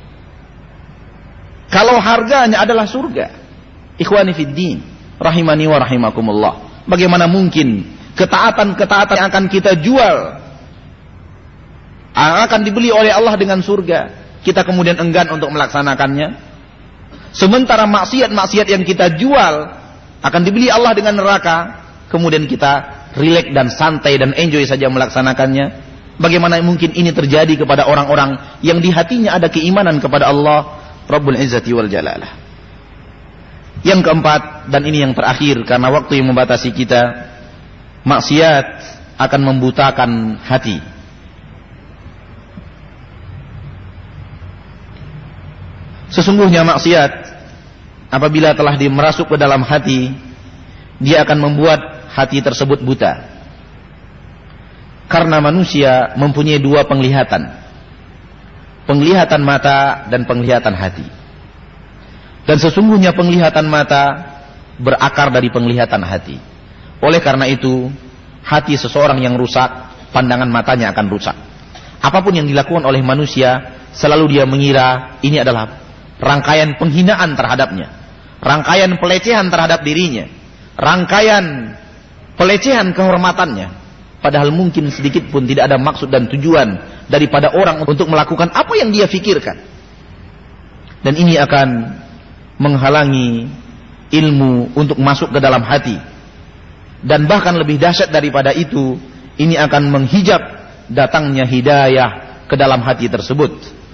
kalau harganya adalah surga? Ikhwani fid din, rahimani wa rahimakumullah. Bagaimana mungkin ketaatan-ketaatan yang akan kita jual, akan dibeli oleh Allah dengan surga, kita kemudian enggan untuk melaksanakannya? Sementara maksiat-maksiat yang kita jual akan dibeli Allah dengan neraka, kemudian kita rileks dan santai dan enjoy saja melaksanakannya. Bagaimana mungkin ini terjadi kepada orang-orang yang di hatinya ada keimanan kepada Allah Rabbul Izzati wal Jalalah. Yang keempat, dan ini yang terakhir karena waktu yang membatasi kita, maksiat akan membutakan hati. Sesungguhnya maksiat apabila telah dimerasuk ke dalam hati, dia akan membuat hati tersebut buta. Karena manusia mempunyai dua penglihatan, penglihatan mata dan penglihatan hati. Dan sesungguhnya penglihatan mata berakar dari penglihatan hati. Oleh karena itu, hati seseorang yang rusak, pandangan matanya akan rusak. Apapun yang dilakukan oleh manusia, selalu dia mengira ini adalah rangkaian penghinaan terhadapnya, rangkaian pelecehan terhadap dirinya, rangkaian pelecehan kehormatannya, padahal mungkin sedikit pun tidak ada maksud dan tujuan daripada orang untuk melakukan apa yang dia fikirkan. Dan ini akan menghalangi ilmu untuk masuk ke dalam hati. Dan bahkan lebih dahsyat daripada itu, ini akan menghijab datangnya hidayah ke dalam hati tersebut.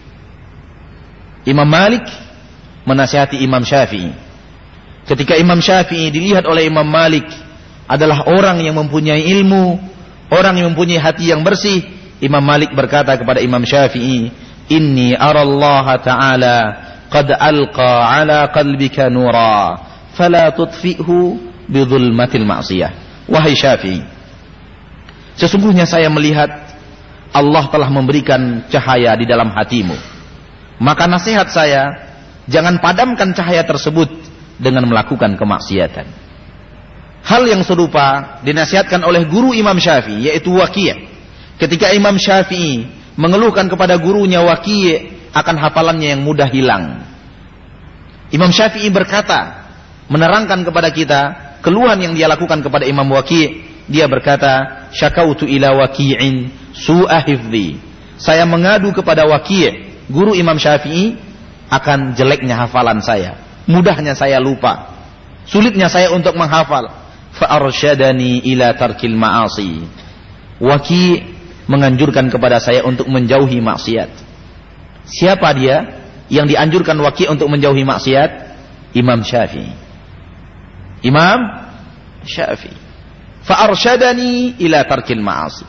Imam Malik menasihati Imam Syafi'i. Ketika Imam Syafi'i dilihat oleh Imam Malik adalah orang yang mempunyai ilmu, orang yang mempunyai hati yang bersih, Imam Malik berkata kepada Imam Syafi'i, "Inni arallaha ta'ala qad alqa ala qalbika nura, fala tutfi'hu bidhulmatil ma'siyah." Wahai Syafi'i, sesungguhnya saya melihat Allah telah memberikan cahaya di dalam hatimu. Maka nasihat saya, jangan padamkan cahaya tersebut dengan melakukan kemaksiatan. Hal yang serupa dinasihatkan oleh guru Imam Syafi'i, yaitu Waqi'. Ketika Imam Syafi'i mengeluhkan kepada gurunya Waqi' akan hafalannya yang mudah hilang, Imam Syafi'i berkata, menerangkan kepada kita keluhan yang dia lakukan kepada Imam Waqi'. Dia berkata, "Syakautu ila Waqi'in su'a hifdhi." Saya mengadu kepada Waqi', guru Imam Syafi'i, akan jeleknya hafalan saya, mudahnya saya lupa, sulitnya saya untuk menghafal. Fa arsyadani ila tarkil ma'asi. Waqi' menganjurkan kepada saya untuk menjauhi maksiat. Siapa dia yang dianjurkan Waqi' untuk menjauhi maksiat? Imam Syafi'i. Imam Syafi'i. Fa arsyadani ila tarkil ma'asi.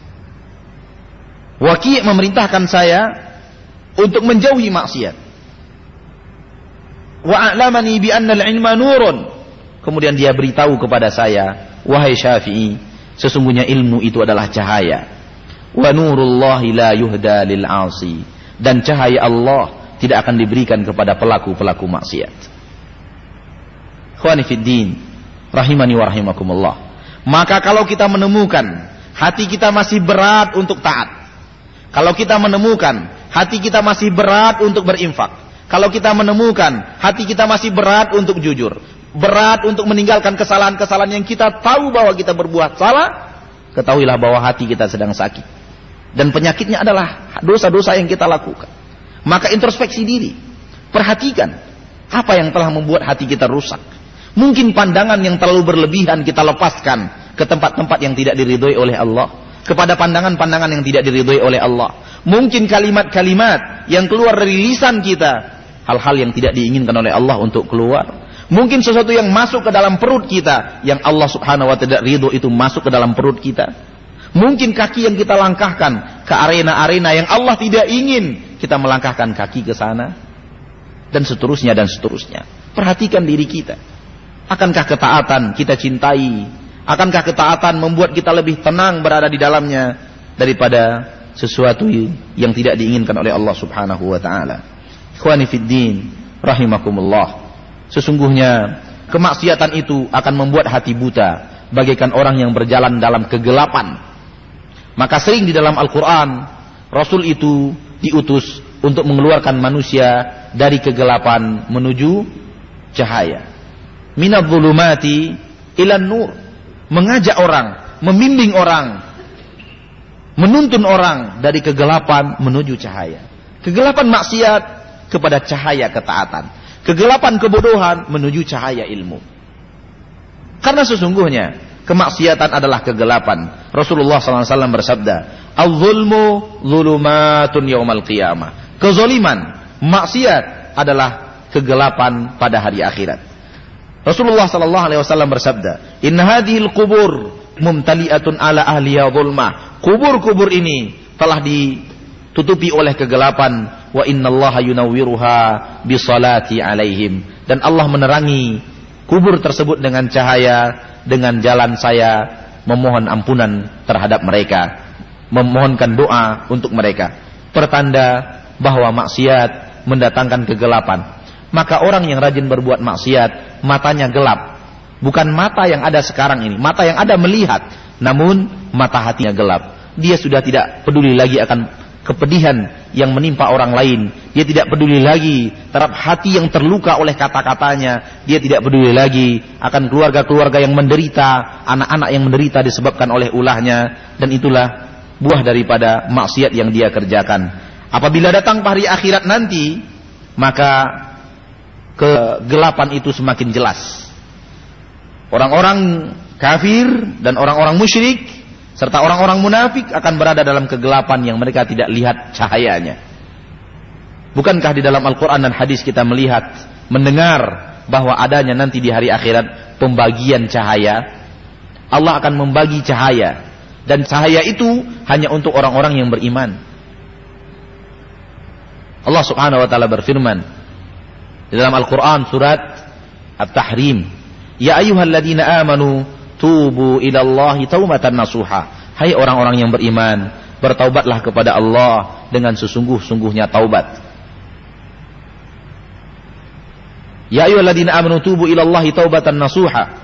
Waqi' memerintahkan saya untuk menjauhi maksiat. Wa a'lamani bi anna al-'ilma nurun. Kemudian dia beritahu kepada saya, wahai Syafi'i, sesungguhnya ilmu itu adalah cahaya. Wa nurullahi la yuhda lil 'asi. Dan cahaya Allah tidak akan diberikan kepada pelaku-pelaku maksiat. Ikhwani fid din, rahimani wa rahimakumullah. Maka kalau kita menemukan hati kita masih berat untuk taat, kalau kita menemukan hati kita masih berat untuk berinfak, kalau kita menemukan hati kita masih berat untuk jujur, berat untuk meninggalkan kesalahan-kesalahan yang kita tahu bahwa kita berbuat salah, ketahuilah bahwa hati kita sedang sakit. Dan penyakitnya adalah dosa-dosa yang kita lakukan. Maka introspeksi diri, perhatikan apa yang telah membuat hati kita rusak. Mungkin pandangan yang terlalu berlebihan kita lepaskan ke tempat-tempat yang tidak diridhoi oleh Allah, kepada pandangan-pandangan yang tidak diridhoi oleh Allah. Mungkin kalimat-kalimat yang keluar dari lisan kita, hal-hal yang tidak diinginkan oleh Allah untuk keluar. Mungkin sesuatu yang masuk ke dalam perut kita, yang Allah subhanahu wa ta'ala ridho itu masuk ke dalam perut kita. Mungkin kaki yang kita langkahkan ke arena-arena yang Allah tidak ingin kita melangkahkan kaki ke sana, dan seterusnya dan seterusnya. Perhatikan diri kita. Akankah ketaatan kita cintai? Akankah ketaatan membuat kita lebih tenang berada di dalamnya daripada sesuatu yang tidak diinginkan oleh Allah subhanahu wa ta'ala? Ikhwani fid din, rahimakumullah. Sesungguhnya kemaksiatan itu akan membuat hati buta, bagaikan orang yang berjalan dalam kegelapan. Maka sering di dalam Al-Quran, Rasul itu diutus untuk mengeluarkan manusia dari kegelapan menuju cahaya. Minadh dhulumati ilan nur. Mengajak orang, membimbing orang, menuntun orang dari kegelapan menuju cahaya. Kegelapan maksiat kepada cahaya ketaatan. Kegelapan kebodohan menuju cahaya ilmu. Karena sesungguhnya kemaksiatan adalah kegelapan. Rasulullah sallallahu alaihi wasallam bersabda, "Al-zulmu zulumatun yaumal qiyamah." Kezaliman, maksiat adalah kegelapan pada hari akhirat. Rasulullah sallallahu alaihi wasallam bersabda, "Inna hadhil qubur mumtali'atun ala ahliya zulmah." Kubur-kubur ini telah ditutupi oleh kegelapan. Wa innallaha yunawwiruha bisalati alaihim. Dan Allah menerangi kubur tersebut dengan cahaya, dengan jalan saya memohon ampunan terhadap mereka, memohonkan doa untuk mereka. Pertanda bahwa maksiat mendatangkan kegelapan. Maka orang yang rajin berbuat maksiat, matanya gelap. Bukan mata yang ada sekarang ini, mata yang ada melihat, namun mata hatinya gelap. Dia sudah tidak peduli lagi akan kepedihan yang menimpa orang lain. Dia tidak peduli lagi terhadap hati yang terluka oleh kata-katanya. Dia tidak peduli lagi akan keluarga-keluarga yang menderita, anak-anak yang menderita disebabkan oleh ulahnya. Dan itulah buah daripada maksiat yang dia kerjakan. Apabila datang hari akhirat nanti, maka kegelapan itu semakin jelas. Orang-orang kafir dan orang-orang musyrik serta orang-orang munafik akan berada dalam kegelapan yang mereka tidak lihat cahayanya. Bukankah di dalam Al-Quran dan hadis kita melihat, mendengar bahwa adanya nanti di hari akhirat pembagian cahaya? Allah akan membagi cahaya, dan cahaya itu hanya untuk orang-orang yang beriman. Allah Subhanahu wa taala berfirman di dalam Al-Quran surat At-Tahrim, ya ayyuhalladzina amanu tubu ilallahi taubatan nasuha. Hai orang-orang yang beriman, bertaubatlah kepada Allah dengan sesungguh-sungguhnya taubat. Ya ayyuhalladzina amanu tubu ilallahi taubatan nasuha.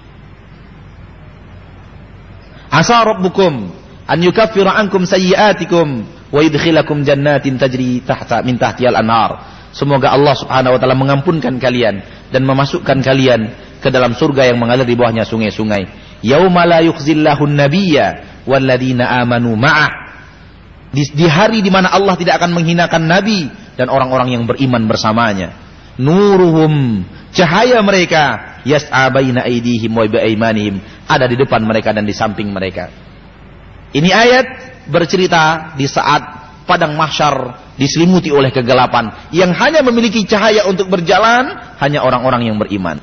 Asa rabbukum an yukaffira ankum sayyi'atikum wa yudkhilakum jannatin tajri tahta min tahtihal anhar. Semoga Allah Subhanahu wa taala mengampunkan kalian dan memasukkan kalian ke dalam surga yang mengalir di bawahnya sungai-sungai. Yauma la yukhzillahu an-nabiyya walladzina amanu ma'ah. Di, di hari di mana Allah tidak akan menghinakan nabi dan orang-orang yang beriman bersamanya. Nuruhum, cahaya mereka, yas'a baina aydihim wa biaimanihim, ada di depan mereka dan di samping mereka. Ini ayat bercerita di saat padang mahsyar diselimuti oleh kegelapan, yang hanya memiliki cahaya untuk berjalan hanya orang-orang yang beriman.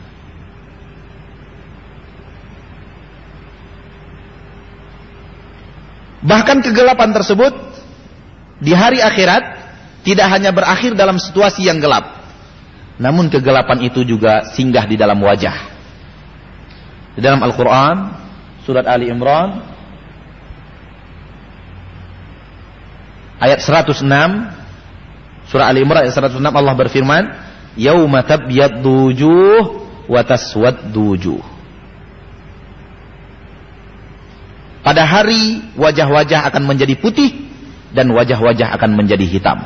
Bahkan kegelapan tersebut di hari akhirat tidak hanya berakhir dalam situasi yang gelap, namun kegelapan itu juga singgah di dalam wajah. Di dalam Al-Quran surat Ali Imran ayat seratus enam, surah Ali Imran ayat seratus enam, Allah berfirman, yauma tabyaddu wujuh wa taswaddu wujuh. Pada hari wajah-wajah akan menjadi putih dan wajah-wajah akan menjadi hitam.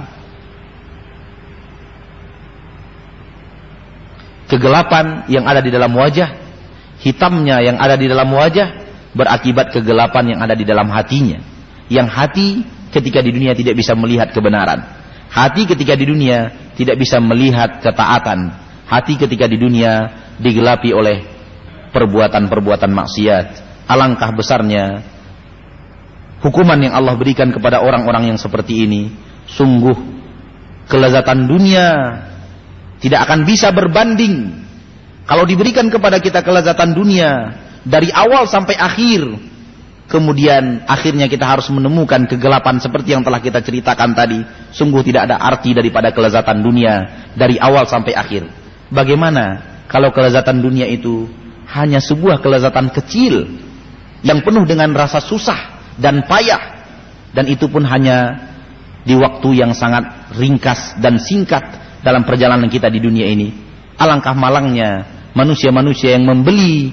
Kegelapan yang ada di dalam wajah, hitamnya yang ada di dalam wajah berakibat kegelapan yang ada di dalam hatinya. Yang hati ketika di dunia tidak bisa melihat kebenaran. Hati ketika di dunia tidak bisa melihat ketaatan. Hati ketika di dunia digelapi oleh perbuatan-perbuatan maksiat. Alangkah besarnya hukuman yang Allah berikan kepada orang-orang yang seperti ini. Sungguh kelezatan dunia tidak akan bisa berbanding kalau diberikan kepada kita kelezatan dunia dari awal sampai akhir. Kemudian akhirnya kita harus menemukan kegelapan seperti yang telah kita ceritakan tadi. Sungguh tidak ada arti daripada kelezatan dunia dari awal sampai akhir. Bagaimana kalau kelezatan dunia itu hanya sebuah kelezatan kecil yang penuh dengan rasa susah dan payah, dan itu pun hanya di waktu yang sangat ringkas dan singkat dalam perjalanan kita di dunia ini. Alangkah malangnya manusia-manusia yang membeli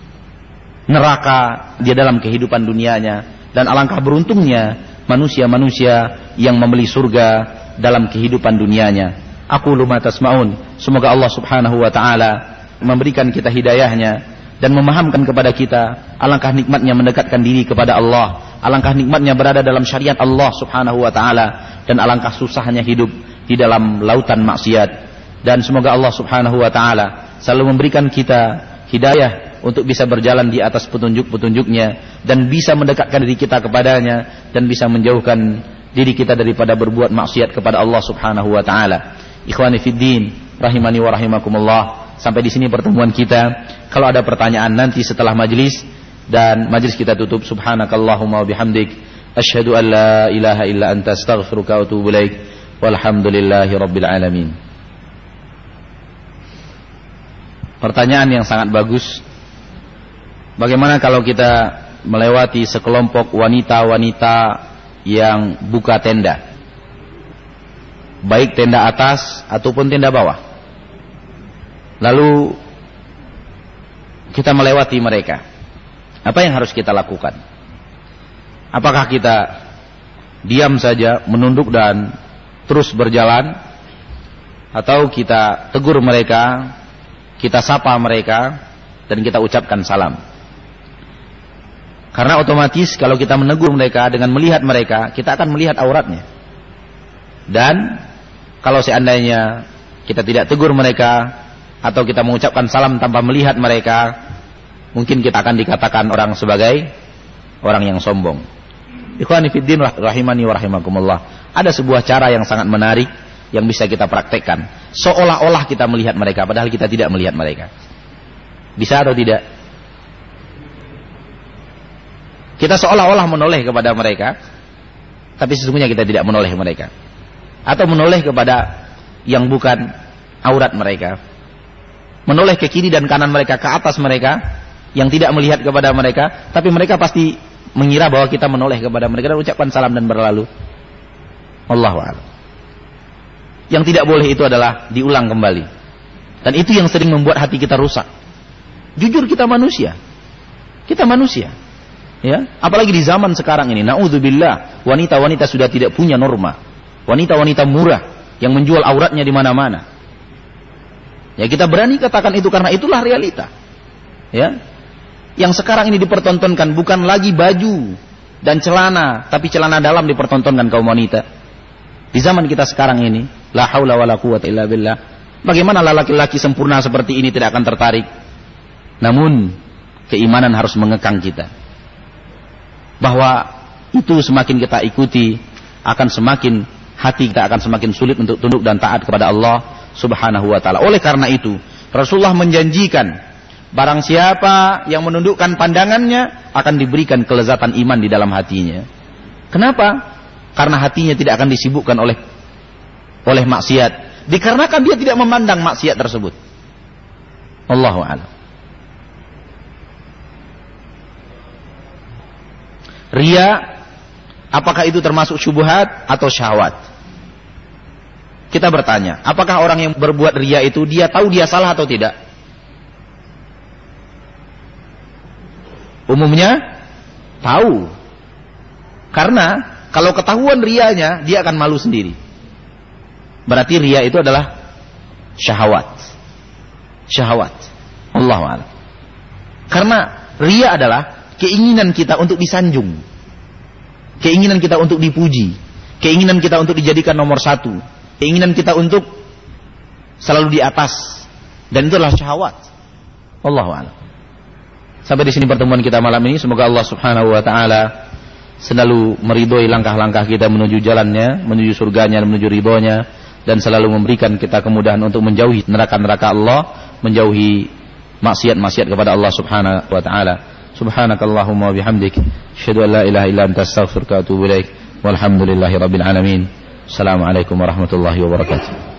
neraka di dalam kehidupan dunianya, dan alangkah beruntungnya manusia-manusia yang membeli surga dalam kehidupan dunianya. Aqulu ma tasma'un. Semoga Allah Subhanahu wa taala memberikan kita hidayahnya dan memahamkan kepada kita alangkah nikmatnya mendekatkan diri kepada Allah, alangkah nikmatnya berada dalam syariat Allah Subhanahu wa taala, dan alangkah susahnya hidup di dalam lautan maksiat. Dan semoga Allah Subhanahu wa taala selalu memberikan kita hidayah untuk bisa berjalan di atas petunjuk-petunjuknya, dan bisa mendekatkan diri kita kepadanya, dan bisa menjauhkan diri kita daripada berbuat maksiat kepada Allah Subhanahu wa taala. Ikhwani fiddin, rahimani wa rahimakumullah. Sampai di sini pertemuan kita. Kalau ada pertanyaan nanti setelah majlis, dan majlis kita tutup. Subhanakallahumma wa bihamdik, asyhadu an la ilaha illa anta, astaghfiruka wa atubu ilaik. Walhamdulillahi rabbil alamin. Pertanyaan yang sangat bagus. Bagaimana kalau kita melewati sekelompok wanita-wanita yang buka tenda, baik tenda atas ataupun tenda bawah, lalu kita melewati mereka, apa yang harus kita lakukan? Apakah kita diam saja, menunduk dan terus berjalan, atau kita tegur mereka, kita sapa mereka, dan kita ucapkan salam. Karena otomatis kalau kita menegur mereka dengan melihat mereka, kita akan melihat auratnya. Dan kalau seandainya kita tidak tegur mereka, atau kita mengucapkan salam tanpa melihat mereka, mungkin kita akan dikatakan orang sebagai orang yang sombong. Ikhwani fiddin rahimani wa rahimakumullah. Ada sebuah cara yang sangat menarik yang bisa kita praktekkan. Seolah-olah kita melihat mereka, padahal kita tidak melihat mereka. Bisa atau tidak? Kita seolah-olah menoleh kepada mereka, tapi sesungguhnya kita tidak menoleh mereka. Atau menoleh kepada yang bukan aurat mereka. Menoleh ke kiri dan kanan mereka, ke atas mereka, yang tidak melihat kepada mereka, tapi mereka pasti mengira bahwa kita menoleh kepada mereka dan ucapkan salam dan berlalu. Allahu a'lam. Yang tidak boleh itu adalah diulang kembali. Dan itu yang sering membuat hati kita rusak. Jujur, kita manusia. Kita manusia. Ya, apalagi di zaman sekarang ini, naudzubillah, wanita-wanita sudah tidak punya norma. Wanita-wanita murah yang menjual auratnya di mana-mana. Ya, kita berani katakan itu karena itulah realita. Ya. Yang sekarang ini dipertontonkan bukan lagi baju dan celana, tapi celana dalam dipertontonkan kaum wanita. Di zaman kita sekarang ini, la haula wala quwwata illa billah. Bagaimana laki-laki sempurna seperti ini tidak akan tertarik? Namun keimanan harus mengekang kita. Bahwa itu semakin kita ikuti, akan semakin hati kita akan semakin sulit untuk tunduk dan taat kepada Allah Subhanahu wa taala. Oleh karena itu, Rasulullah menjanjikan barang siapa yang menundukkan pandangannya akan diberikan kelezatan iman di dalam hatinya. Kenapa? Karena hatinya tidak akan disibukkan oleh oleh maksiat. Dikarenakan dia tidak memandang maksiat tersebut. Allahu a'lam. Ria, apakah itu termasuk syubhat atau syahwat? Kita bertanya, apakah orang yang berbuat ria itu dia tahu dia salah atau tidak? Umumnya tahu. Karena kalau ketahuan rianya, dia akan malu sendiri. Berarti ria itu adalah syahwat. Syahwat. Allahu a'lam. Karena ria adalah keinginan kita untuk disanjung. Keinginan kita untuk dipuji. Keinginan kita untuk dijadikan nomor satu. Keinginan kita untuk selalu di atas. Dan itu adalah syahwat. Allahu a'lam. Sampai di sini pertemuan kita malam ini. Semoga Allah Subhanahu wa taala selalu meridhoi langkah-langkah kita menuju jalannya, menuju surganya, menuju ridhonya, dan selalu memberikan kita kemudahan untuk menjauhi neraka-neraka Allah, menjauhi maksiat-maksiat kepada Allah Subhanahu wa taala. Subhanakallahumma wa bihamdik, asyhadu an la ilaha illa anta, astaghfiruka wa atubu ilaik. Walhamdulillahirabbil alamin. Assalamualaikum warahmatullahi wabarakatuh.